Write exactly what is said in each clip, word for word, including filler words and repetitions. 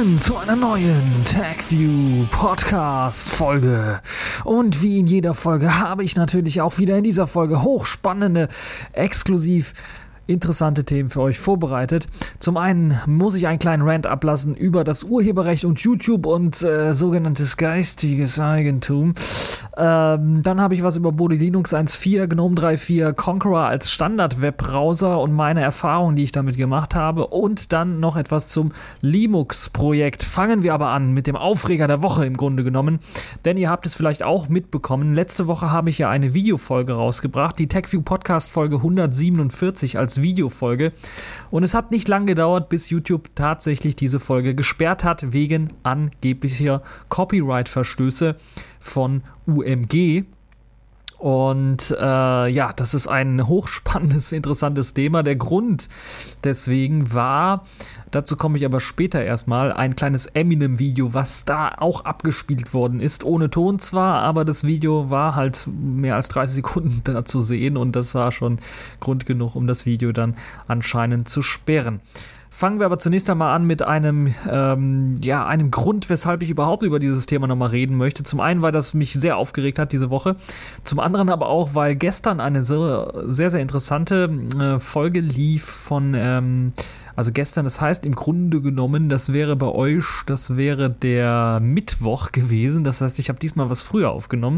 Willkommen zu einer neuen TechView Podcast Folge. Und wie in jeder Folge habe ich natürlich auch wieder in dieser Folge hochspannende, exklusiv interessante Themen für euch vorbereitet. Zum einen muss ich einen kleinen Rant ablassen über das Urheberrecht und YouTube und äh, sogenanntes geistiges Eigentum. Ähm, dann habe ich was über Kodi Linux eins Punkt vier, GNOME drei Punkt vier, Konqueror als Standard-Webbrowser und meine Erfahrungen, die ich damit gemacht habe. Und dann noch etwas zum Linux-Projekt. Fangen wir aber an mit dem Aufreger der Woche im Grunde genommen. Denn ihr habt es vielleicht auch mitbekommen. Letzte Woche habe ich ja eine Videofolge rausgebracht, die TechView Podcast Folge hundertsiebenundvierzig als Videofolge, und es hat nicht lang gedauert, bis YouTube tatsächlich diese Folge gesperrt hat wegen angeblicher Copyright-Verstöße von U M G. Und äh, ja, das ist ein hochspannendes, interessantes Thema. Der Grund deswegen war, dazu komme ich aber später erstmal, ein kleines Eminem-Video, was da auch abgespielt worden ist. Ohne Ton zwar, aber das Video war halt mehr als dreißig Sekunden da zu sehen und das war schon Grund genug, um das Video dann anscheinend zu sperren. Fangen wir aber zunächst einmal an mit einem, ähm, ja, einem Grund, weshalb ich überhaupt über dieses Thema nochmal reden möchte. Zum einen, weil das mich sehr aufgeregt hat diese Woche. Zum anderen aber auch, weil gestern eine sehr, sehr, sehr interessante äh, Folge lief von, ähm, also gestern, das heißt im Grunde genommen, das wäre bei euch, das wäre der Mittwoch gewesen. Das heißt, ich habe diesmal was früher aufgenommen.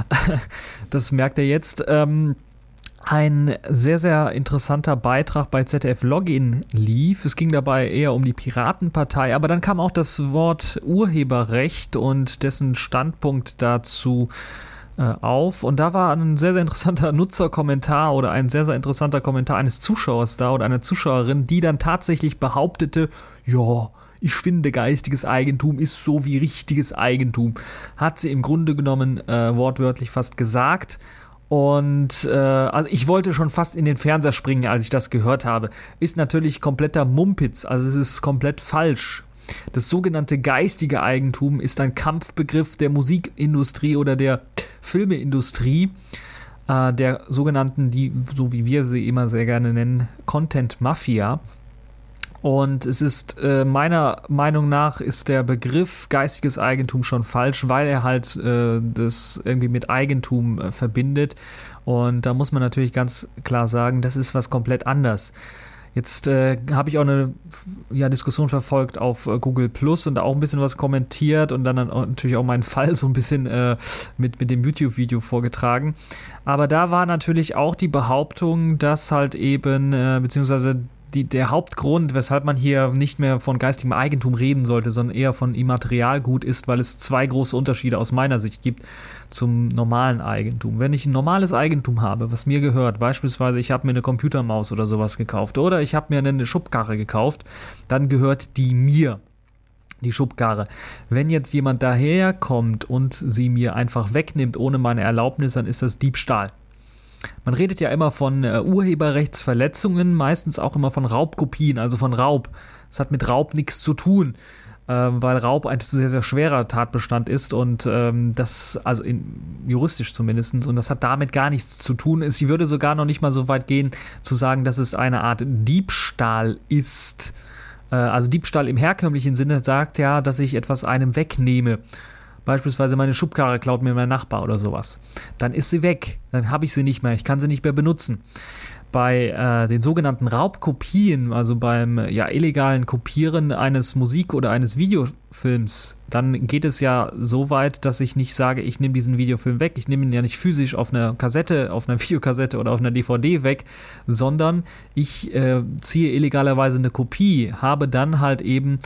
Das merkt ihr jetzt. Ähm, Ein sehr, sehr interessanter Beitrag bei Z D F Login lief. Es ging dabei eher um die Piratenpartei, aber dann kam auch das Wort Urheberrecht und dessen Standpunkt dazu äh, auf. Und da war ein sehr, sehr interessanter Nutzerkommentar oder ein sehr, sehr interessanter Kommentar eines Zuschauers da oder einer Zuschauerin, die dann tatsächlich behauptete, ja, ich finde, geistiges Eigentum ist so wie richtiges Eigentum. Hat sie im Grunde genommen äh, wortwörtlich fast gesagt. Und äh, also ich wollte schon fast in den Fernseher springen, als ich das gehört habe. Ist natürlich kompletter Mumpitz, also es ist komplett falsch. Das sogenannte geistige Eigentum ist ein Kampfbegriff der Musikindustrie oder der Filmeindustrie, äh, der sogenannten, die, so wie wir sie immer sehr gerne nennen, Content Mafia. Und es ist äh, meiner Meinung nach ist der Begriff geistiges Eigentum schon falsch, weil er halt äh, das irgendwie mit Eigentum äh, verbindet. Und da muss man natürlich ganz klar sagen, das ist was komplett anderes. Jetzt äh, habe ich auch eine ja, Diskussion verfolgt auf äh, Google Plus und auch ein bisschen was kommentiert und dann, dann auch, natürlich auch meinen Fall so ein bisschen äh, mit, mit dem YouTube-Video vorgetragen. Aber da war natürlich auch die Behauptung, dass halt eben, äh, beziehungsweise Die, der Hauptgrund, weshalb man hier nicht mehr von geistigem Eigentum reden sollte, sondern eher von Immaterialgut ist, weil es zwei große Unterschiede aus meiner Sicht gibt zum normalen Eigentum. Wenn ich ein normales Eigentum habe, was mir gehört, beispielsweise ich habe mir eine Computermaus oder sowas gekauft oder ich habe mir eine Schubkarre gekauft, dann gehört die mir. Die Schubkarre. Wenn jetzt jemand daherkommt und sie mir einfach wegnimmt ohne meine Erlaubnis, dann ist das Diebstahl. Man redet ja immer von äh, Urheberrechtsverletzungen, meistens auch immer von Raubkopien, also von Raub. Das hat mit Raub nichts zu tun, äh, weil Raub ein sehr, sehr schwerer Tatbestand ist und ähm, das, also in, juristisch zumindest, und das hat damit gar nichts zu tun. Ich würde sogar noch nicht mal so weit gehen, zu sagen, dass es eine Art Diebstahl ist. Äh, also Diebstahl im herkömmlichen Sinne sagt ja, dass ich etwas einem wegnehme. Beispielsweise meine Schubkarre klaut mir mein Nachbar oder sowas. Dann ist sie weg. Dann habe ich sie nicht mehr. Ich kann sie nicht mehr benutzen. Bei äh, den sogenannten Raubkopien, also beim ja, illegalen Kopieren eines Musik- oder eines Videofilms, dann geht es ja so weit, dass ich nicht sage, ich nehme diesen Videofilm weg. Ich nehme ihn ja nicht physisch auf einer Kassette, auf einer Videokassette oder auf einer D V D weg, sondern ich äh, ziehe illegalerweise eine Kopie, habe dann halt eben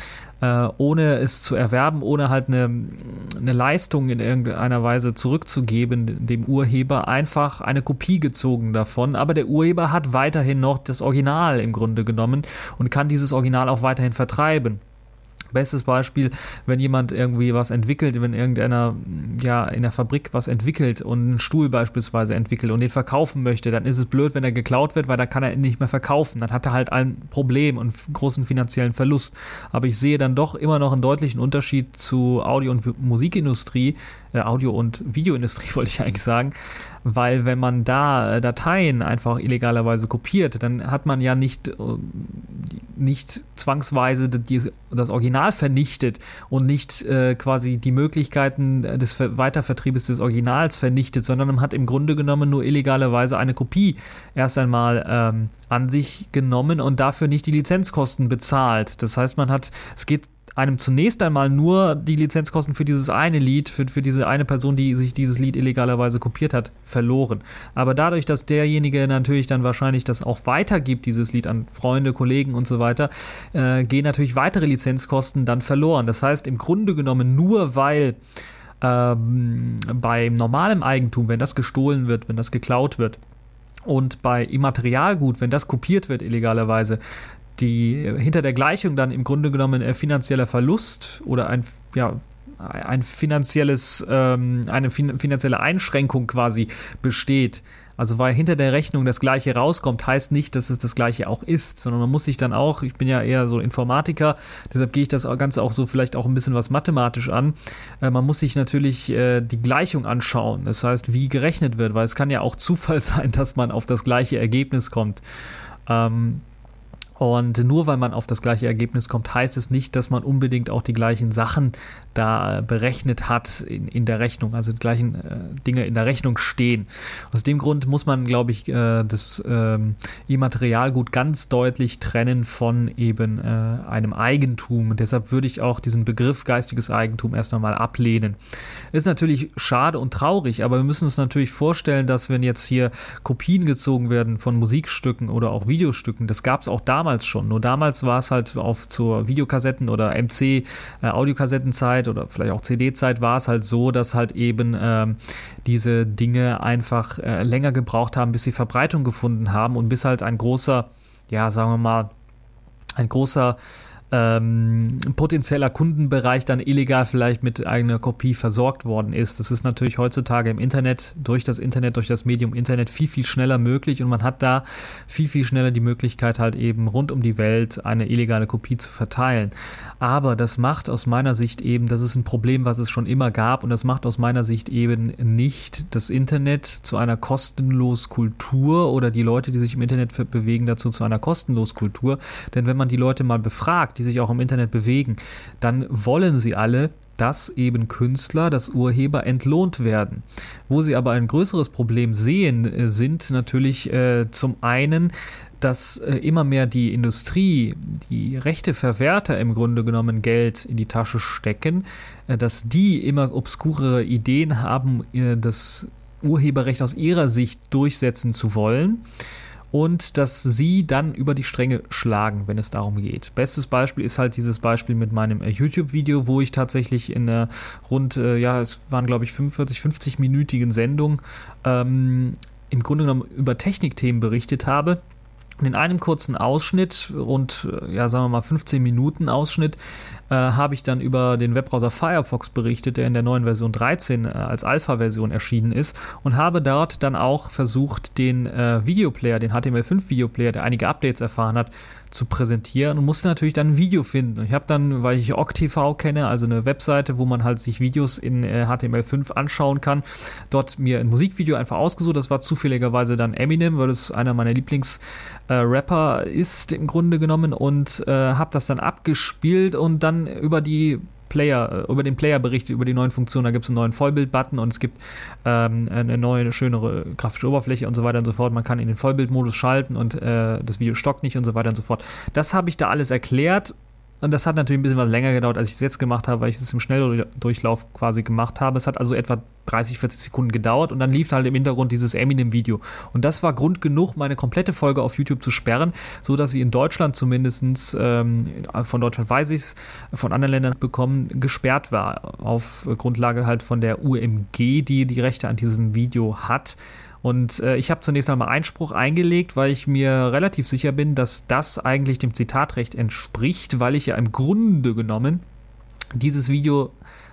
ohne es zu erwerben, ohne halt eine, eine Leistung in irgendeiner Weise zurückzugeben, dem Urheber einfach eine Kopie gezogen davon. Aber der Urheber hat weiterhin noch das Original im Grunde genommen und kann dieses Original auch weiterhin vertreiben. Bestes Beispiel, wenn jemand irgendwie was entwickelt, wenn irgendeiner ja in der Fabrik was entwickelt und einen Stuhl beispielsweise entwickelt und den verkaufen möchte, dann ist es blöd, wenn er geklaut wird, weil dann kann er ihn nicht mehr verkaufen. Dann hat er halt ein Problem und einen großen finanziellen Verlust. Aber ich sehe dann doch immer noch einen deutlichen Unterschied zu Audio- und Musikindustrie, äh, Audio- und Videoindustrie wollte ich eigentlich sagen, weil wenn man da äh, Dateien einfach illegalerweise kopiert, dann hat man ja nicht, äh, nicht zwangsweise die, das Original vernichtet und nicht äh, quasi die Möglichkeiten des Ver- Weitervertriebes des Originals vernichtet, sondern man hat im Grunde genommen nur illegalerweise eine Kopie erst einmal ähm, an sich genommen und dafür nicht die Lizenzkosten bezahlt. Das heißt, man hat, es geht einem zunächst einmal nur die Lizenzkosten für dieses eine Lied, für, für diese eine Person, die sich dieses Lied illegalerweise kopiert hat, verloren. Aber dadurch, dass derjenige natürlich dann wahrscheinlich das auch weitergibt, dieses Lied an Freunde, Kollegen und so weiter, äh, gehen natürlich weitere Lizenzkosten dann verloren. Das heißt, im Grunde genommen nur weil ähm, beim normalen Eigentum, wenn das gestohlen wird, wenn das geklaut wird, und bei Immaterialgut, wenn das kopiert wird illegalerweise, die hinter der Gleichung dann im Grunde genommen ein finanzieller Verlust oder ein, ja, ein finanzielles, ähm, eine fin- finanzielle Einschränkung quasi besteht. Also weil hinter der Rechnung das Gleiche rauskommt, heißt nicht, dass es das Gleiche auch ist, sondern man muss sich dann auch, ich bin ja eher so Informatiker, deshalb gehe ich das Ganze auch so vielleicht auch ein bisschen was mathematisch an, äh, man muss sich natürlich äh, die Gleichung anschauen, das heißt, wie gerechnet wird, weil es kann ja auch Zufall sein, dass man auf das gleiche Ergebnis kommt. Ähm, Und nur weil man auf das gleiche Ergebnis kommt, heißt es nicht, dass man unbedingt auch die gleichen Sachen da berechnet hat in, in der Rechnung, also die gleichen äh, Dinge in der Rechnung stehen. Aus dem Grund muss man, glaube ich, äh, das ähm, Immaterialgut ganz deutlich trennen von eben äh, einem Eigentum. Und deshalb würde ich auch diesen Begriff geistiges Eigentum erst einmal ablehnen. Ist natürlich schade und traurig, aber wir müssen uns natürlich vorstellen, dass wenn jetzt hier Kopien gezogen werden von Musikstücken oder auch Videostücken, das gab es auch damals schon. Nur damals war es halt auf zur Videokassetten oder M C äh, Audiokassettenzeit oder vielleicht auch C D-Zeit war es halt so, dass halt eben ähm, diese Dinge einfach äh, länger gebraucht haben, bis sie Verbreitung gefunden haben und bis halt ein großer, ja, sagen wir mal, ein großer Ähm, potenzieller Kundenbereich dann illegal vielleicht mit eigener Kopie versorgt worden ist. Das ist natürlich heutzutage im Internet, durch das Internet, durch das Medium Internet viel, viel schneller möglich und man hat da viel, viel schneller die Möglichkeit halt eben rund um die Welt eine illegale Kopie zu verteilen. Aber das macht aus meiner Sicht eben, das ist ein Problem, was es schon immer gab und das macht aus meiner Sicht eben nicht das Internet zu einer kostenlos Kultur oder die Leute, die sich im Internet bewegen, dazu zu einer kostenlos Kultur. Denn wenn man die Leute mal befragt, die sich auch im Internet bewegen, dann wollen sie alle, dass eben Künstler, dass Urheber entlohnt werden. Wo sie aber ein größeres Problem sehen, sind natürlich äh, zum einen, dass äh, immer mehr die Industrie, die Rechteverwerter im Grunde genommen Geld in die Tasche stecken, äh, dass die immer obskurere Ideen haben, äh, das Urheberrecht aus ihrer Sicht durchsetzen zu wollen. Und dass sie dann über die Stränge schlagen, wenn es darum geht. Bestes Beispiel ist halt dieses Beispiel mit meinem äh, YouTube-Video, wo ich tatsächlich in einer rund, äh, ja, es waren glaube ich fünfundvierzig, fünfzig-minütigen Sendung ähm, im Grunde genommen über Technikthemen berichtet habe. Und in einem kurzen Ausschnitt, rund, ja, sagen wir mal fünfzehn Minuten Ausschnitt, äh, habe ich dann über den Webbrowser Firefox berichtet, der in der neuen Version dreizehn äh, als Alpha-Version erschienen ist und habe dort dann auch versucht, den äh, Videoplayer, den H T M L fünf Videoplayer, der einige Updates erfahren hat, zu präsentieren und musste natürlich dann ein Video finden. Und ich habe dann, weil ich OggTV kenne, also eine Webseite, wo man halt sich Videos in äh, H T M L fünf anschauen kann, dort mir ein Musikvideo einfach ausgesucht. Das war zufälligerweise dann Eminem, weil es einer meiner Lieblingsrapper äh, ist im Grunde genommen und äh, habe das dann abgespielt und dann über die Player, über den Player berichtet, über die neuen Funktionen. Da gibt es einen neuen Vollbild-Button und es gibt ähm, eine neue, schönere grafische Oberfläche und so weiter und so fort. Man kann in den Vollbildmodus schalten und äh, das Video stockt nicht und so weiter und so fort. Das habe ich da alles erklärt. Und das hat natürlich ein bisschen was länger gedauert, als ich es jetzt gemacht habe, weil ich es im Schnelldurchlauf quasi gemacht habe. Es hat also etwa dreißig, vierzig Sekunden gedauert und dann lief halt im Hintergrund dieses Eminem-Video. Und das war Grund genug, meine komplette Folge auf YouTube zu sperren, so dass sie in Deutschland zumindest, ähm, von Deutschland weiß ich es, von anderen Ländern bekommen, gesperrt war. Auf Grundlage halt von der U M G, die die Rechte an diesem Video hat. Und äh, ich habe zunächst einmal Einspruch eingelegt, weil ich mir relativ sicher bin, dass das eigentlich dem Zitatrecht entspricht, weil ich ja im Grunde genommen dieses Video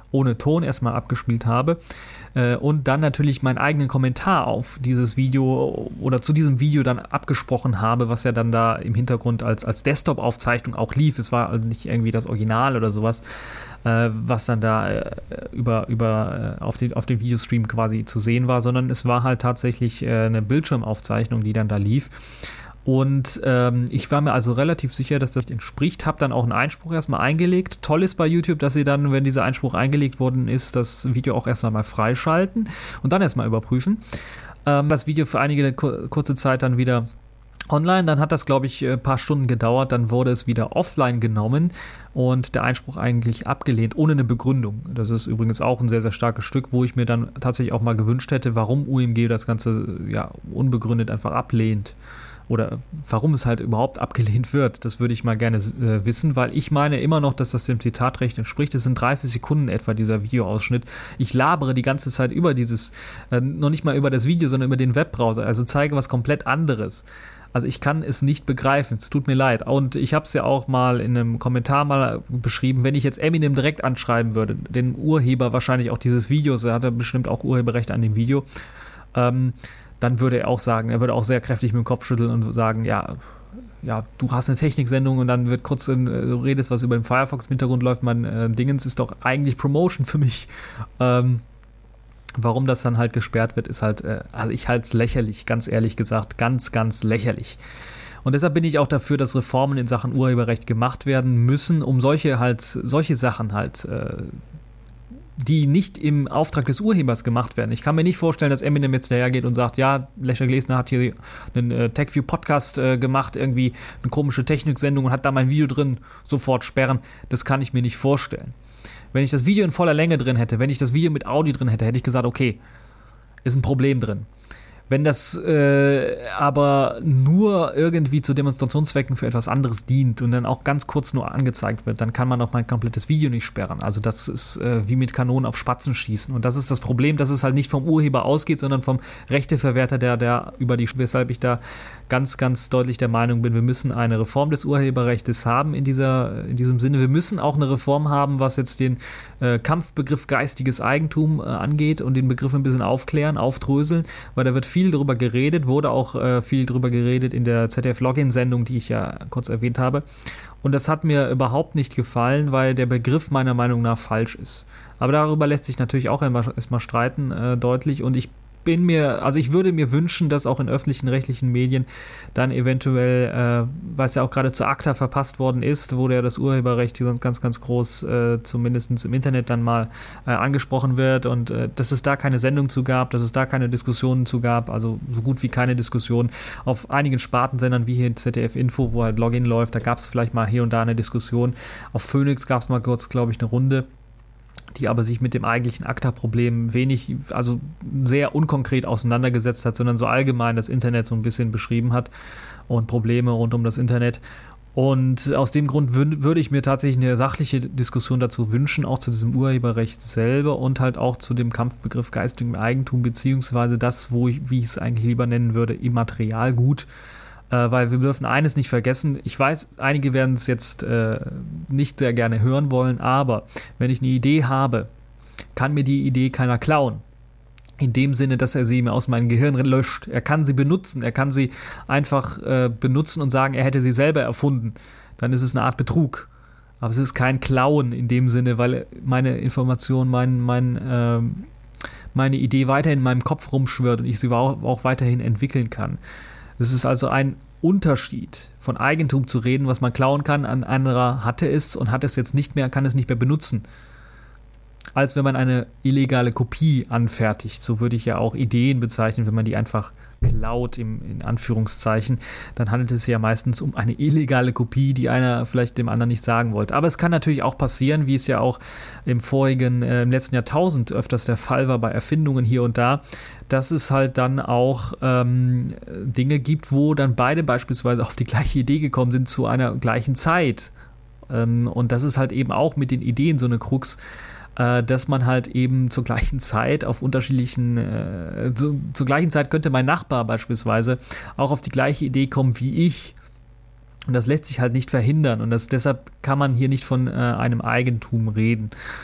ohne Ton erstmal abgespielt habe äh, und dann natürlich meinen eigenen Kommentar auf dieses Video oder zu diesem Video dann abgesprochen habe, was ja dann da im Hintergrund als, als Desktop-Aufzeichnung auch lief. Es war also nicht irgendwie das Original oder sowas, äh, was dann da äh, über, über äh, auf, den, auf dem Videostream quasi zu sehen war, sondern es war halt tatsächlich äh, eine Bildschirmaufzeichnung, die dann da lief. Und ähm, ich war mir also relativ sicher, dass das entspricht, habe dann auch einen Einspruch erstmal eingelegt. Toll ist bei YouTube, dass sie dann, wenn dieser Einspruch eingelegt worden ist, das Video auch erstmal mal freischalten und dann erstmal überprüfen. Ähm, das Video für einige kur- kurze Zeit dann wieder online, dann hat das, glaube ich, ein paar Stunden gedauert, dann wurde es wieder offline genommen und der Einspruch eigentlich abgelehnt, ohne eine Begründung. Das ist übrigens auch ein sehr, sehr starkes Stück, wo ich mir dann tatsächlich auch mal gewünscht hätte, warum U M G das Ganze ja unbegründet einfach ablehnt. Oder warum es halt überhaupt abgelehnt wird, das würde ich mal gerne äh, wissen, weil ich meine immer noch, dass das dem Zitatrecht entspricht. Es sind dreißig Sekunden etwa dieser Videoausschnitt. Ich labere die ganze Zeit über dieses, äh, noch nicht mal über das Video, sondern über den Webbrowser, also zeige was komplett anderes. Also ich kann es nicht begreifen, es tut mir leid. Und ich habe es ja auch mal in einem Kommentar mal beschrieben, wenn ich jetzt Eminem direkt anschreiben würde, den Urheber wahrscheinlich auch dieses Videos, er hat ja bestimmt auch Urheberrecht an dem Video, ähm, dann würde er auch sagen, er würde auch sehr kräftig mit dem Kopf schütteln und sagen, ja, ja, du hast eine Techniksendung und dann wird kurz, in, du redest, was über den Firefox im Hintergrund läuft, mein äh, Dingens ist doch eigentlich Promotion für mich. Ähm, warum das dann halt gesperrt wird, ist halt, äh, also ich halte es lächerlich, ganz ehrlich gesagt, ganz, ganz lächerlich. Und deshalb bin ich auch dafür, dass Reformen in Sachen Urheberrecht gemacht werden müssen, um solche halt, solche Sachen halt äh, die nicht im Auftrag des Urhebers gemacht werden. Ich kann mir nicht vorstellen, dass Eminem jetzt dahergeht und sagt, ja, Leszek Glesner hat hier einen äh, TechView-Podcast äh, gemacht, irgendwie eine komische Techniksendung und hat da mein Video drin, sofort sperren. Das kann ich mir nicht vorstellen. Wenn ich das Video in voller Länge drin hätte, wenn ich das Video mit Audio drin hätte, hätte ich gesagt, okay, ist ein Problem drin. Wenn das äh, aber nur irgendwie zu Demonstrationszwecken für etwas anderes dient und dann auch ganz kurz nur angezeigt wird, dann kann man auch mein komplettes Video nicht sperren. Also das ist äh, wie mit Kanonen auf Spatzen schießen. Und das ist das Problem, dass es halt nicht vom Urheber ausgeht, sondern vom Rechteverwerter, der, der über die, weshalb ich da ganz, ganz deutlich der Meinung bin, wir müssen eine Reform des Urheberrechts haben in, dieser, in diesem Sinne. Wir müssen auch eine Reform haben, was jetzt den äh, Kampfbegriff geistiges Eigentum äh, angeht und den Begriff ein bisschen aufklären, aufdröseln, weil da wird viel viel drüber geredet, wurde auch äh, viel drüber geredet in der Z D F-Login-Sendung, die ich ja kurz erwähnt habe. Und das hat mir überhaupt nicht gefallen, weil der Begriff meiner Meinung nach falsch ist. Aber darüber lässt sich natürlich auch erstmal streiten, äh, deutlich. Und ich bin mir, also ich würde mir wünschen, dass auch in öffentlichen rechtlichen Medien dann eventuell, äh, weil es ja auch gerade zu ACTA verpasst worden ist, wurde ja das Urheberrecht sonst ganz, ganz groß, äh, zumindest im Internet dann mal äh, angesprochen wird und äh, dass es da keine Sendung zu gab, dass es da keine Diskussionen zu gab, also so gut wie keine Diskussion. Auf einigen Spartensendern wie hier in Z D F Info, wo halt Login läuft, da gab es vielleicht mal hier und da eine Diskussion. Auf Phoenix gab es mal kurz, glaube ich, eine Runde, die aber sich mit dem eigentlichen ACTA-Problem wenig, also sehr unkonkret auseinandergesetzt hat, sondern so allgemein das Internet so ein bisschen beschrieben hat und Probleme rund um das Internet. Und aus dem Grund wün- würde ich mir tatsächlich eine sachliche Diskussion dazu wünschen, auch zu diesem Urheberrecht selber und halt auch zu dem Kampfbegriff geistigem Eigentum, beziehungsweise das, wo ich, wie ich es eigentlich lieber nennen würde, Immaterialgut. Äh, weil wir dürfen eines nicht vergessen, ich weiß, einige werden es jetzt äh, nicht sehr gerne hören wollen, aber wenn ich eine Idee habe, kann mir die Idee keiner klauen. In dem Sinne, dass er sie mir aus meinem Gehirn löscht. Er kann sie benutzen, er kann sie einfach äh, benutzen und sagen, er hätte sie selber erfunden. Dann ist es eine Art Betrug. Aber es ist kein Klauen in dem Sinne, weil meine Information, mein, mein, ähm, meine Idee weiterhin in meinem Kopf rumschwirrt und ich sie auch, auch weiterhin entwickeln kann. Es ist also ein Unterschied, von Eigentum zu reden, was man klauen kann. Ein anderer hatte es und hat es jetzt nicht mehr, kann es nicht mehr benutzen. Als wenn man eine illegale Kopie anfertigt. So würde ich ja auch Ideen bezeichnen, wenn man die einfach klaut, im, in Anführungszeichen. Dann handelt es sich ja meistens um eine illegale Kopie, die einer vielleicht dem anderen nicht sagen wollte. Aber es kann natürlich auch passieren, wie es ja auch im vorigen, äh, im letzten Jahrtausend öfters der Fall war bei Erfindungen hier und da, dass es halt dann auch ähm, Dinge gibt, wo dann beide beispielsweise auf die gleiche Idee gekommen sind zu einer gleichen Zeit. Ähm, und das ist halt eben auch mit den Ideen so eine Krux, äh, dass man halt eben zur gleichen Zeit auf unterschiedlichen, äh, zu, zur gleichen Zeit könnte mein Nachbar beispielsweise auch auf die gleiche Idee kommen wie ich. Und das lässt sich halt nicht verhindern. Und das, deshalb kann man hier nicht von äh, einem Eigentum reden.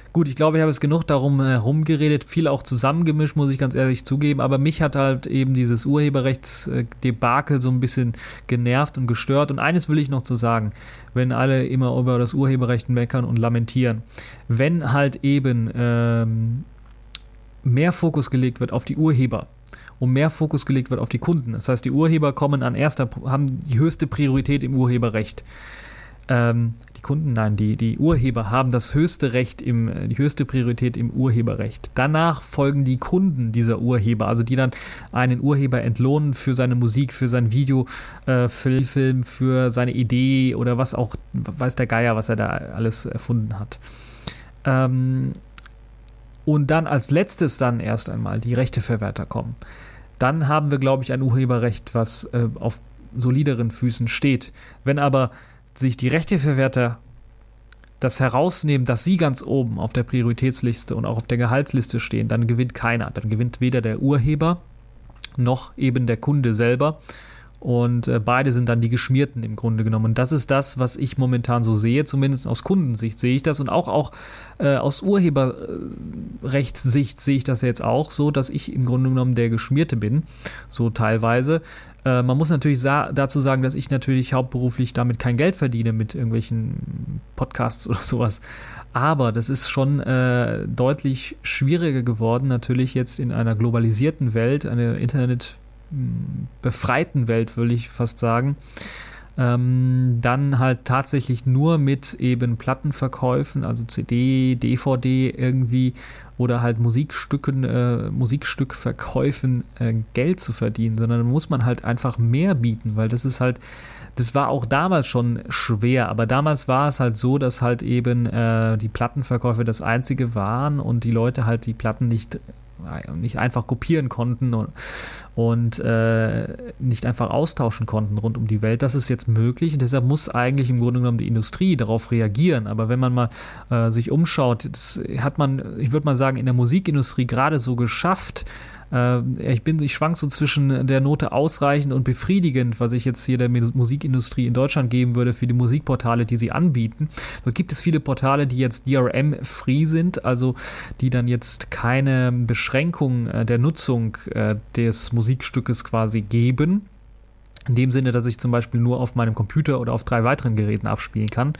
Gut, ich glaube, ich habe es genug darum herumgeredet, viel auch zusammengemischt, muss ich ganz ehrlich zugeben, aber mich hat halt eben dieses Urheberrechtsdebakel so ein bisschen genervt und gestört. Und eines will ich noch zu sagen, wenn alle immer über das Urheberrecht meckern und lamentieren. Wenn halt eben ähm, mehr Fokus gelegt wird auf die Urheber und mehr Fokus gelegt wird auf die Kunden, das heißt, die Urheber kommen an erster, haben die höchste Priorität im Urheberrecht. Ähm, die Kunden, nein, die, die Urheber haben das höchste Recht, im, die höchste Priorität im Urheberrecht. Danach folgen die Kunden dieser Urheber, also die dann einen Urheber entlohnen für seine Musik, für sein Video, äh, für Film, für seine Idee oder was auch, weiß der Geier, was er da alles erfunden hat. Ähm, und dann als letztes dann erst einmal die Rechteverwerter kommen. Dann haben wir, glaube ich, ein Urheberrecht, was äh, auf solideren Füßen steht. Wenn aber sich die Rechteverwerter das herausnehmen, dass sie ganz oben auf der Prioritätsliste und auch auf der Gehaltsliste stehen, dann gewinnt keiner. Dann gewinnt weder der Urheber noch eben der Kunde selber. Und äh, beide sind dann die Geschmierten im Grunde genommen. Und das ist das, was ich momentan so sehe, zumindest aus Kundensicht sehe ich das. Und auch, auch äh, aus Urheberrechtssicht sehe ich das jetzt auch so, dass ich im Grunde genommen der Geschmierte bin, so teilweise. Äh, man muss natürlich sa- dazu sagen, dass ich natürlich hauptberuflich damit kein Geld verdiene mit irgendwelchen Podcasts oder sowas. Aber das ist schon äh, deutlich schwieriger geworden, natürlich jetzt in einer globalisierten Welt, eine Internet- befreiten Welt, würde ich fast sagen, ähm, dann halt tatsächlich nur mit eben Plattenverkäufen, also C D, D V D irgendwie oder halt Musikstücken, äh, Musikstückverkäufen äh, Geld zu verdienen, sondern da muss man halt einfach mehr bieten, weil das ist halt, das war auch damals schon schwer, aber damals war es halt so, dass halt eben äh, die Plattenverkäufe das Einzige waren und die Leute halt die Platten nicht nicht einfach kopieren konnten und, und äh, nicht einfach austauschen konnten rund um die Welt. Das ist jetzt möglich und deshalb muss eigentlich im Grunde genommen die Industrie darauf reagieren. Aber wenn man mal äh, sich umschaut, das hat man, ich würde mal sagen, in der Musikindustrie gerade so geschafft. Äh, ich bin, ich schwank so zwischen der Note ausreichend und befriedigend, was ich jetzt hier der Musikindustrie in Deutschland geben würde für die Musikportale, die sie anbieten. Dort gibt es viele Portale, die jetzt D R M-free sind, also die dann jetzt keine Beschränkung äh, der Nutzung äh, des Musikstückes quasi geben. In dem Sinne, dass ich zum Beispiel nur auf meinem Computer oder auf drei weiteren Geräten abspielen kann.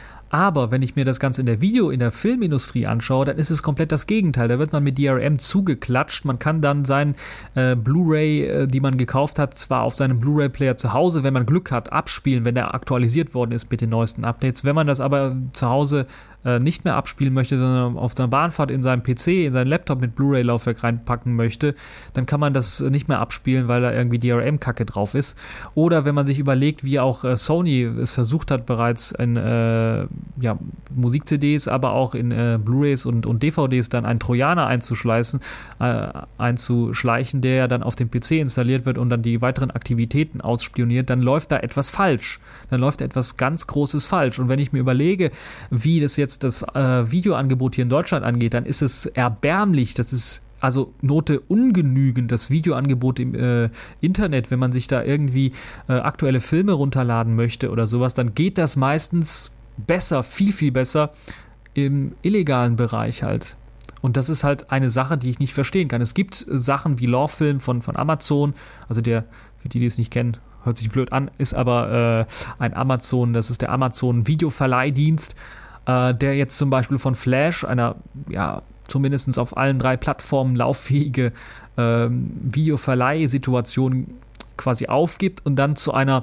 Aber wenn ich mir das Ganze in der Video-, in der Filmindustrie anschaue, dann ist es komplett das Gegenteil. Da wird man mit D R M zugeklatscht. Man kann dann sein äh, Blu-ray, äh, die man gekauft hat, zwar auf seinem Blu-ray-Player zu Hause, wenn man Glück hat, abspielen, wenn der aktualisiert worden ist mit den neuesten Updates. Wenn man das aber zu Hause äh, nicht mehr abspielen möchte, sondern auf seiner Bahnfahrt in seinem P C, in seinen Laptop mit Blu-ray-Laufwerk reinpacken möchte, dann kann man das nicht mehr abspielen, weil da irgendwie D R M-Kacke drauf ist. Oder wenn man sich überlegt, wie auch äh, Sony es versucht hat, bereits in äh, ja, Musik-C Ds, aber auch in äh, Blu-rays und, und D V Ds dann einen Trojaner einzuschleißen, äh, einzuschleichen, der dann auf dem P C installiert wird und dann die weiteren Aktivitäten ausspioniert, dann läuft da etwas falsch. Dann läuft etwas ganz Großes falsch. Und wenn ich mir überlege, wie das jetzt das äh, Videoangebot hier in Deutschland angeht, dann ist es erbärmlich, das ist also Note ungenügend, das Videoangebot im äh, Internet, wenn man sich da irgendwie äh, aktuelle Filme runterladen möchte oder sowas, dann geht das meistens besser, viel, viel besser im illegalen Bereich halt. Und das ist halt eine Sache, die ich nicht verstehen kann. Es gibt Sachen wie Lawfilm von, von Amazon, also der, für die, die es nicht kennen, hört sich blöd an, ist aber äh, ein Amazon, das ist der Amazon Videoverleihdienst, äh, der jetzt zum Beispiel von Flash, einer, ja, zumindest auf allen drei Plattformen lauffähige äh, Videoverleihsituation quasi aufgibt und dann zu einer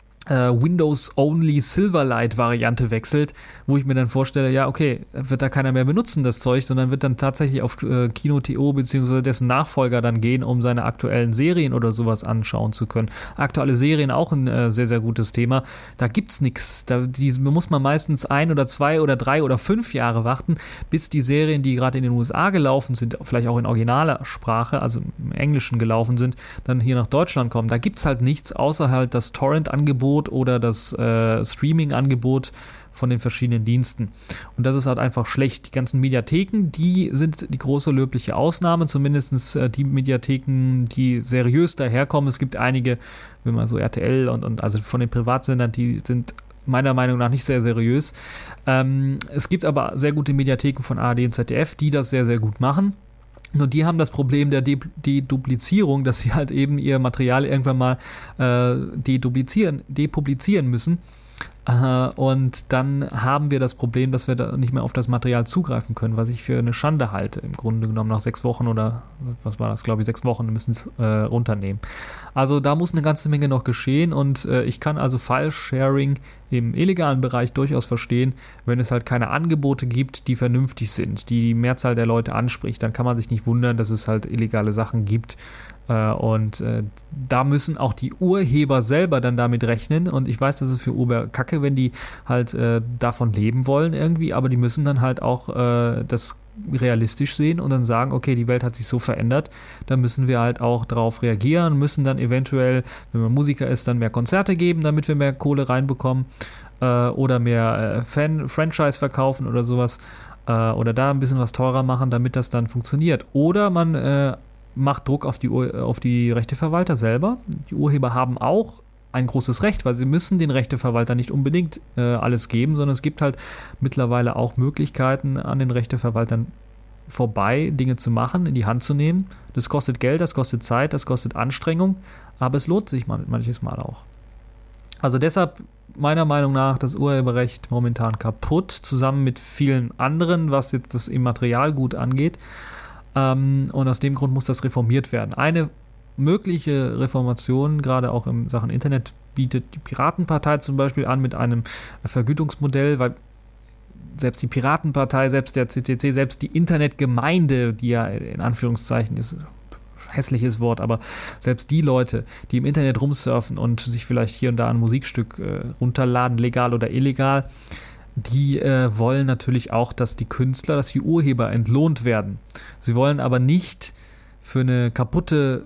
Windows-only Silverlight-Variante wechselt, wo ich mir dann vorstelle, ja, okay, wird da keiner mehr benutzen, das Zeug, sondern wird dann tatsächlich auf äh, Kino Punkt to bzw. dessen Nachfolger dann gehen, um seine aktuellen Serien oder sowas anschauen zu können. Aktuelle Serien auch ein äh, sehr, sehr gutes Thema. Da gibt's nichts. Da die, muss man meistens ein oder zwei oder drei oder fünf Jahre warten, bis die Serien, die gerade in den U S A gelaufen sind, vielleicht auch in originaler Sprache, also im Englischen gelaufen sind, dann hier nach Deutschland kommen. Da gibt's halt nichts, außer halt das Torrent-Angebot oder das äh, Streaming-Angebot von den verschiedenen Diensten. Und das ist halt einfach schlecht. Die ganzen Mediatheken, die sind die große löbliche Ausnahme, zumindest äh, die Mediatheken, die seriös daherkommen. Es gibt einige, wenn man so R T L und, und also von den Privatsendern, die sind meiner Meinung nach nicht sehr seriös. Ähm, es gibt aber sehr gute Mediatheken von A R D und Z D F, die das sehr, sehr gut machen. Nur die haben das Problem der De- Deduplizierung, dass sie halt eben ihr Material irgendwann mal äh, deduplizieren, depublizieren müssen. Äh, und dann haben wir das Problem, dass wir da nicht mehr auf das Material zugreifen können, was ich für eine Schande halte. Im Grunde genommen nach sechs Wochen oder was war das, glaube ich, sechs Wochen müssen es äh, runternehmen. Also da muss eine ganze Menge noch geschehen und äh, ich kann also File-Sharing im illegalen Bereich durchaus verstehen, wenn es halt keine Angebote gibt, die vernünftig sind, die die Mehrzahl der Leute anspricht, dann kann man sich nicht wundern, dass es halt illegale Sachen gibt. Und äh, da müssen auch die Urheber selber dann damit rechnen. Und ich weiß, das ist für Uber kacke, wenn die halt äh, davon leben wollen irgendwie, aber die müssen dann halt auch äh, das realistisch sehen und dann sagen, okay, die Welt hat sich so verändert, da müssen wir halt auch darauf reagieren, müssen dann eventuell, wenn man Musiker ist, dann mehr Konzerte geben, damit wir mehr Kohle reinbekommen äh, oder mehr äh, Fan- Franchise verkaufen oder sowas äh, oder da ein bisschen was teurer machen, damit das dann funktioniert. Oder man äh, macht Druck auf die, Ur- auf die Rechteverwalter selber. Die Urheber haben auch ein großes Recht, weil sie müssen den Rechteverwalter nicht unbedingt äh, alles geben, sondern es gibt halt mittlerweile auch Möglichkeiten, an den Rechteverwaltern vorbei Dinge zu machen, in die Hand zu nehmen. Das kostet Geld, das kostet Zeit, das kostet Anstrengung, aber es lohnt sich man- manches Mal auch. Also deshalb meiner Meinung nach das Urheberrecht momentan kaputt, zusammen mit vielen anderen, was jetzt das Immaterialgut angeht. Und aus dem Grund muss das reformiert werden. Eine mögliche Reformation, gerade auch in Sachen Internet, bietet die Piratenpartei zum Beispiel an mit einem Vergütungsmodell, weil selbst die Piratenpartei, selbst der C C C, selbst die Internetgemeinde, die ja in Anführungszeichen ist, hässliches Wort, aber selbst die Leute, die im Internet rumsurfen und sich vielleicht hier und da ein Musikstück äh, runterladen, legal oder illegal, die äh, wollen natürlich auch, dass die Künstler, dass die Urheber entlohnt werden. Sie wollen aber nicht für eine kaputte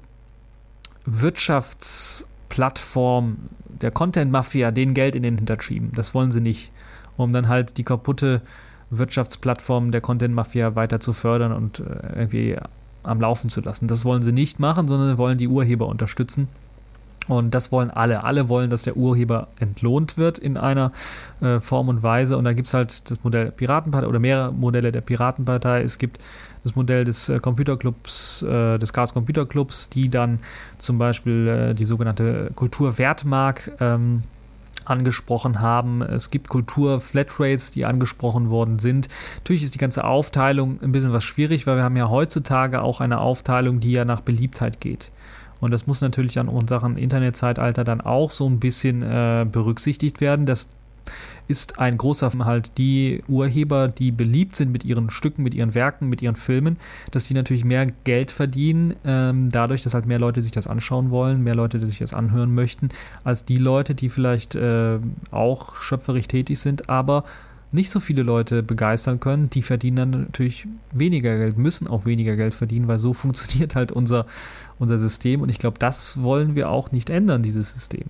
Wirtschaftsplattform der Content-Mafia denen Geld in den Hintern schieben. Das wollen sie nicht, um dann halt die kaputte Wirtschaftsplattform der Content-Mafia weiter zu fördern und äh, irgendwie am Laufen zu lassen. Das wollen sie nicht machen, sondern wollen die Urheber unterstützen. Und das wollen alle. Alle wollen, dass der Urheber entlohnt wird in einer äh, Form und Weise. Und da gibt es halt das Modell der Piratenpartei oder mehrere Modelle der Piratenpartei. Es gibt das Modell des äh, Computerclubs, äh, des Chaos Computer Clubs, die dann zum Beispiel äh, die sogenannte Kulturwertmark ähm, angesprochen haben. Es gibt Kultur-Flatrates, die angesprochen worden sind. Natürlich ist die ganze Aufteilung ein bisschen was schwierig, weil wir haben ja heutzutage auch eine Aufteilung, die ja nach Beliebtheit geht. Und das muss natürlich an in Sachen Internetzeitalter dann auch so ein bisschen äh, berücksichtigt werden. Das ist ein großer halt die Urheber, die beliebt sind mit ihren Stücken, mit ihren Werken, mit ihren Filmen, dass die natürlich mehr Geld verdienen, ähm, dadurch, dass halt mehr Leute sich das anschauen wollen, mehr Leute, die sich das anhören möchten, als die Leute, die vielleicht äh, auch schöpferisch tätig sind, aber nicht so viele Leute begeistern können, die verdienen dann natürlich weniger Geld, müssen auch weniger Geld verdienen, weil so funktioniert halt unser, unser System und ich glaube, das wollen wir auch nicht ändern, dieses System.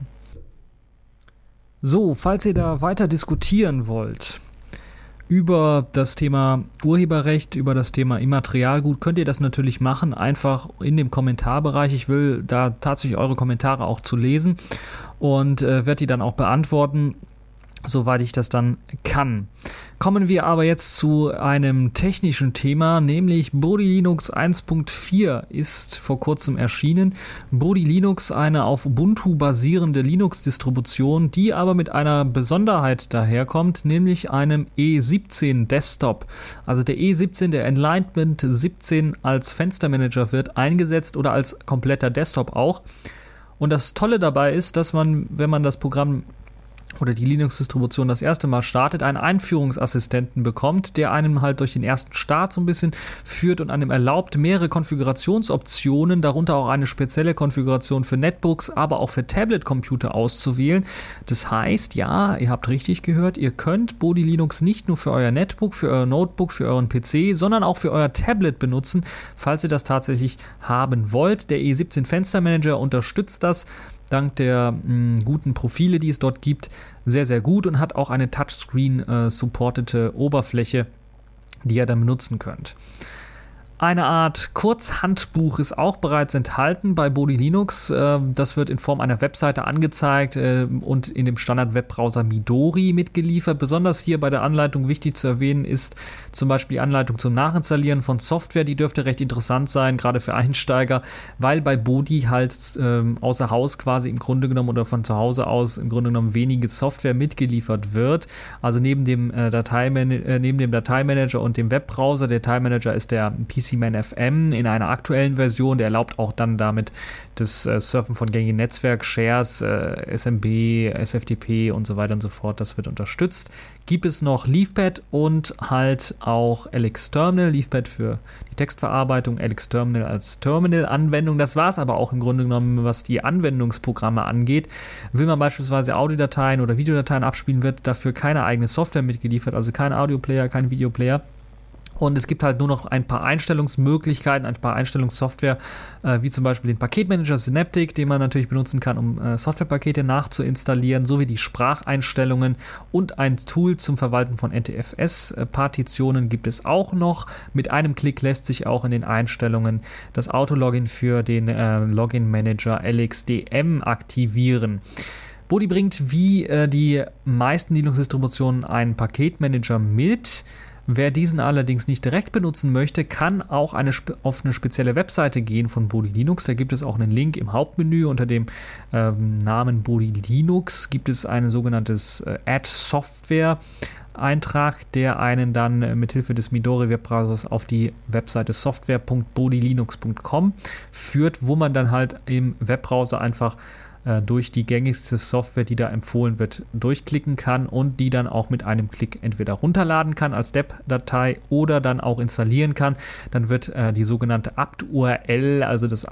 So, falls ihr da weiter diskutieren wollt über das Thema Urheberrecht, über das Thema Immaterialgut, könnt ihr das natürlich machen, einfach in dem Kommentarbereich. Ich will da tatsächlich eure Kommentare auch zu lesen und äh, werde die dann auch beantworten, soweit ich das dann kann. Kommen wir aber jetzt zu einem technischen Thema, nämlich Bodhi Linux eins Punkt vier ist vor kurzem erschienen. Bodhi Linux, eine auf Ubuntu basierende Linux-Distribution, die aber mit einer Besonderheit daherkommt, nämlich einem E siebzehn Desktop. Also der E siebzehn, der Enlightenment siebzehn als Fenstermanager wird eingesetzt oder als kompletter Desktop auch. Und das Tolle dabei ist, dass man, wenn man das Programm oder die Linux-Distribution das erste Mal startet, einen Einführungsassistenten bekommt, der einem halt durch den ersten Start so ein bisschen führt und einem erlaubt, mehrere Konfigurationsoptionen, darunter auch eine spezielle Konfiguration für Netbooks, aber auch für Tablet-Computer auszuwählen. Das heißt, ja, ihr habt richtig gehört, ihr könnt Bodhi Linux nicht nur für euer Netbook, für euer Notebook, für euren P C, sondern auch für euer Tablet benutzen, falls ihr das tatsächlich haben wollt. Der E siebzehn Fenstermanager unterstützt das dank der mh, guten Profile, die es dort gibt, sehr, sehr gut und hat auch eine Touchscreen-supportete äh, Oberfläche, die ihr dann benutzen könnt. Eine Art Kurzhandbuch ist auch bereits enthalten bei Bodhi Linux. Das wird in Form einer Webseite angezeigt und in dem Standard-Webbrowser Midori mitgeliefert. Besonders hier bei der Anleitung wichtig zu erwähnen ist zum Beispiel die Anleitung zum Nachinstallieren von Software. Die dürfte recht interessant sein, gerade für Einsteiger, weil bei Bodhi halt ähm, außer Haus quasi im Grunde genommen oder von zu Hause aus im Grunde genommen wenige Software mitgeliefert wird. Also neben dem, äh, Dateiman- äh, neben dem Dateimanager und dem Webbrowser, der Dateimanager ist der P C Man F M in einer aktuellen Version, der erlaubt auch dann damit das äh, Surfen von gängigen Netzwerk, Shares, äh, S M B, S F T P und so weiter und so fort, das wird unterstützt. Gibt es noch Leafpad und halt auch LXterminal, Leafpad für die Textverarbeitung, LXterminal als Terminal-Anwendung. Das war es aber auch im Grunde genommen, was die Anwendungsprogramme angeht. Will man beispielsweise Audiodateien oder Videodateien abspielen, wird dafür keine eigene Software mitgeliefert, also kein Audioplayer, kein Videoplayer. Und es gibt halt nur noch ein paar Einstellungsmöglichkeiten, ein paar Einstellungssoftware, äh, wie zum Beispiel den Paketmanager Synaptic, den man natürlich benutzen kann, um äh, Softwarepakete nachzuinstallieren, sowie die Spracheinstellungen und ein Tool zum Verwalten von N T F S-Partitionen gibt es auch noch. Mit einem Klick lässt sich auch in den Einstellungen das Autologin für den äh, Login-Manager L X D M aktivieren. Bodhi bringt wie äh, die meisten Linux-Distributionen einen Paketmanager mit. Wer diesen allerdings nicht direkt benutzen möchte, kann auch eine, auf eine spezielle Webseite gehen von Bodhi Linux. Da gibt es auch einen Link im Hauptmenü unter dem ähm, Namen Bodhi Linux. Gibt es ein sogenanntes äh, Add Software Eintrag, der einen dann äh, mithilfe des Midori Webbrowsers auf die Webseite software punkt bodhilinux punkt com führt, wo man dann halt im Webbrowser einfach durch die gängigste Software, die da empfohlen wird, durchklicken kann und die dann auch mit einem Klick entweder runterladen kann als Deb-Datei oder dann auch installieren kann. Dann wird äh, die sogenannte apt-U R L, also das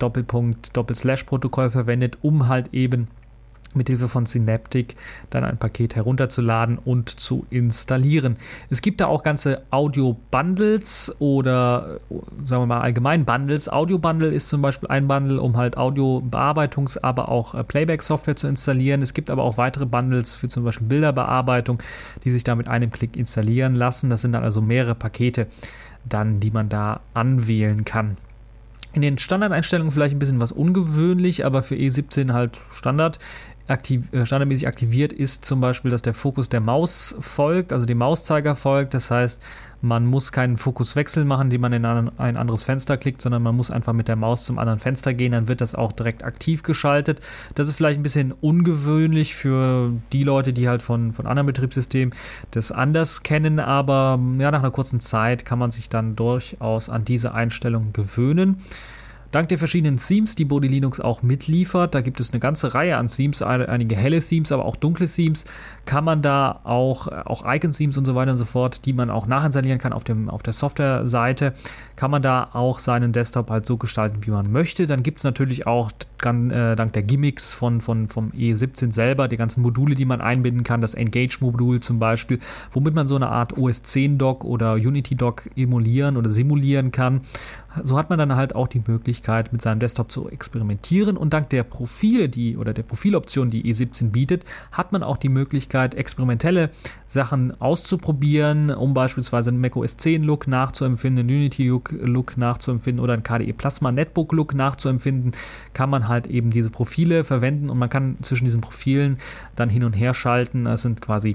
apt-Doppelpunkt-Doppel-Slash-Protokoll verwendet, um halt eben mithilfe von Synaptic dann ein Paket herunterzuladen und zu installieren. Es gibt da auch ganze Audio-Bundles oder sagen wir mal allgemein Bundles. Audio-Bundle ist zum Beispiel ein Bundle, um halt Audio-Bearbeitungs-, aber auch äh, Playback-Software zu installieren. Es gibt aber auch weitere Bundles für zum Beispiel Bilderbearbeitung, die sich da mit einem Klick installieren lassen. Das sind dann also mehrere Pakete, dann, die man da anwählen kann. In den Standardeinstellungen vielleicht ein bisschen was ungewöhnlich, aber für E siebzehn halt Standard. Aktiv, äh, standardmäßig aktiviert ist zum Beispiel, dass der Fokus der Maus folgt, also dem Mauszeiger folgt. Das heißt, man muss keinen Fokuswechsel machen, indem man in ein, ein anderes Fenster klickt, sondern man muss einfach mit der Maus zum anderen Fenster gehen, dann wird das auch direkt aktiv geschaltet. Das ist vielleicht ein bisschen ungewöhnlich für die Leute, die halt von, von anderen Betriebssystemen das anders kennen, aber ja, nach einer kurzen Zeit kann man sich dann durchaus an diese Einstellung gewöhnen. Dank der verschiedenen Themes, die Bodhi Linux auch mitliefert, da gibt es eine ganze Reihe an Themes, einige helle Themes, aber auch dunkle Themes, kann man da auch, auch Icon-Themes und so weiter und so fort, die man auch nachinstallieren kann auf, dem, auf der Software-Seite, kann man da auch seinen Desktop halt so gestalten, wie man möchte. Dann gibt es natürlich auch dann, äh, dank der Gimmicks von, von, vom E siebzehn selber, die ganzen Module, die man einbinden kann, das Engage-Modul zum Beispiel, womit man so eine Art O S zehn Dock oder Unity-Dock emulieren oder simulieren kann. So hat man dann halt auch die Möglichkeit, mit seinem Desktop zu experimentieren, und dank der Profile, die oder der Profiloption, die E siebzehn bietet, hat man auch die Möglichkeit, experimentelle Sachen auszuprobieren, um beispielsweise einen Mac O S zehn Look nachzuempfinden, einen Unity Look nachzuempfinden oder einen K D E Plasma Netbook Look nachzuempfinden, kann man halt eben diese Profile verwenden, und man kann zwischen diesen Profilen dann hin und her schalten. Das sind quasi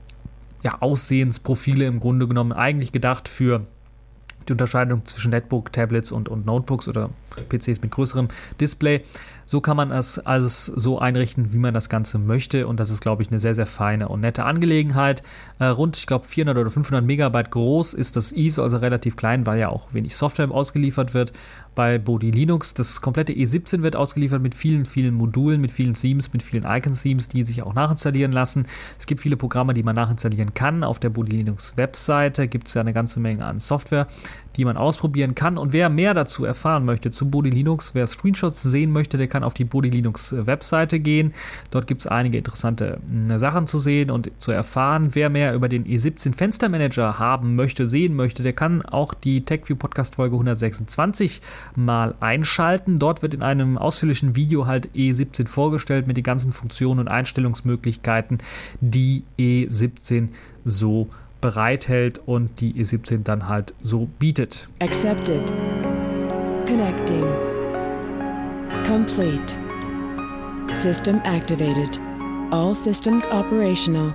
ja, Aussehensprofile im Grunde genommen, eigentlich gedacht für die Unterscheidung zwischen Netbook, Tablets und, und Notebooks oder P Cs mit größerem Display. So kann man es alles so einrichten, wie man das Ganze möchte, und das ist, glaube ich, eine sehr, sehr feine und nette Angelegenheit. Äh, rund, ich glaube, vierhundert oder fünfhundert Megabyte groß ist das I S O, also relativ klein, weil ja auch wenig Software ausgeliefert wird bei Bodhi Linux. Das komplette E siebzehn wird ausgeliefert mit vielen, vielen Modulen, mit vielen Themes, mit vielen Icon-Themes, die sich auch nachinstallieren lassen. Es gibt viele Programme, die man nachinstallieren kann. Auf der Bodhi Linux Webseite gibt es ja eine ganze Menge an Software, die man ausprobieren kann. Und wer mehr dazu erfahren möchte zu Bodhi Linux, wer Screenshots sehen möchte, der kann auf die Bodhi Linux Webseite gehen. Dort gibt es einige interessante äh, Sachen zu sehen und zu erfahren. Wer mehr über den E siebzehn Fenstermanager haben möchte, sehen möchte, der kann auch die TechView Podcast Folge hundertsechsundzwanzig mal einschalten. Dort wird in einem ausführlichen Video halt E siebzehn vorgestellt mit den ganzen Funktionen und Einstellungsmöglichkeiten, die E siebzehn so bereithält und die E siebzehn dann halt so bietet. Accepted. Connecting. Complete. System activated. All systems operational.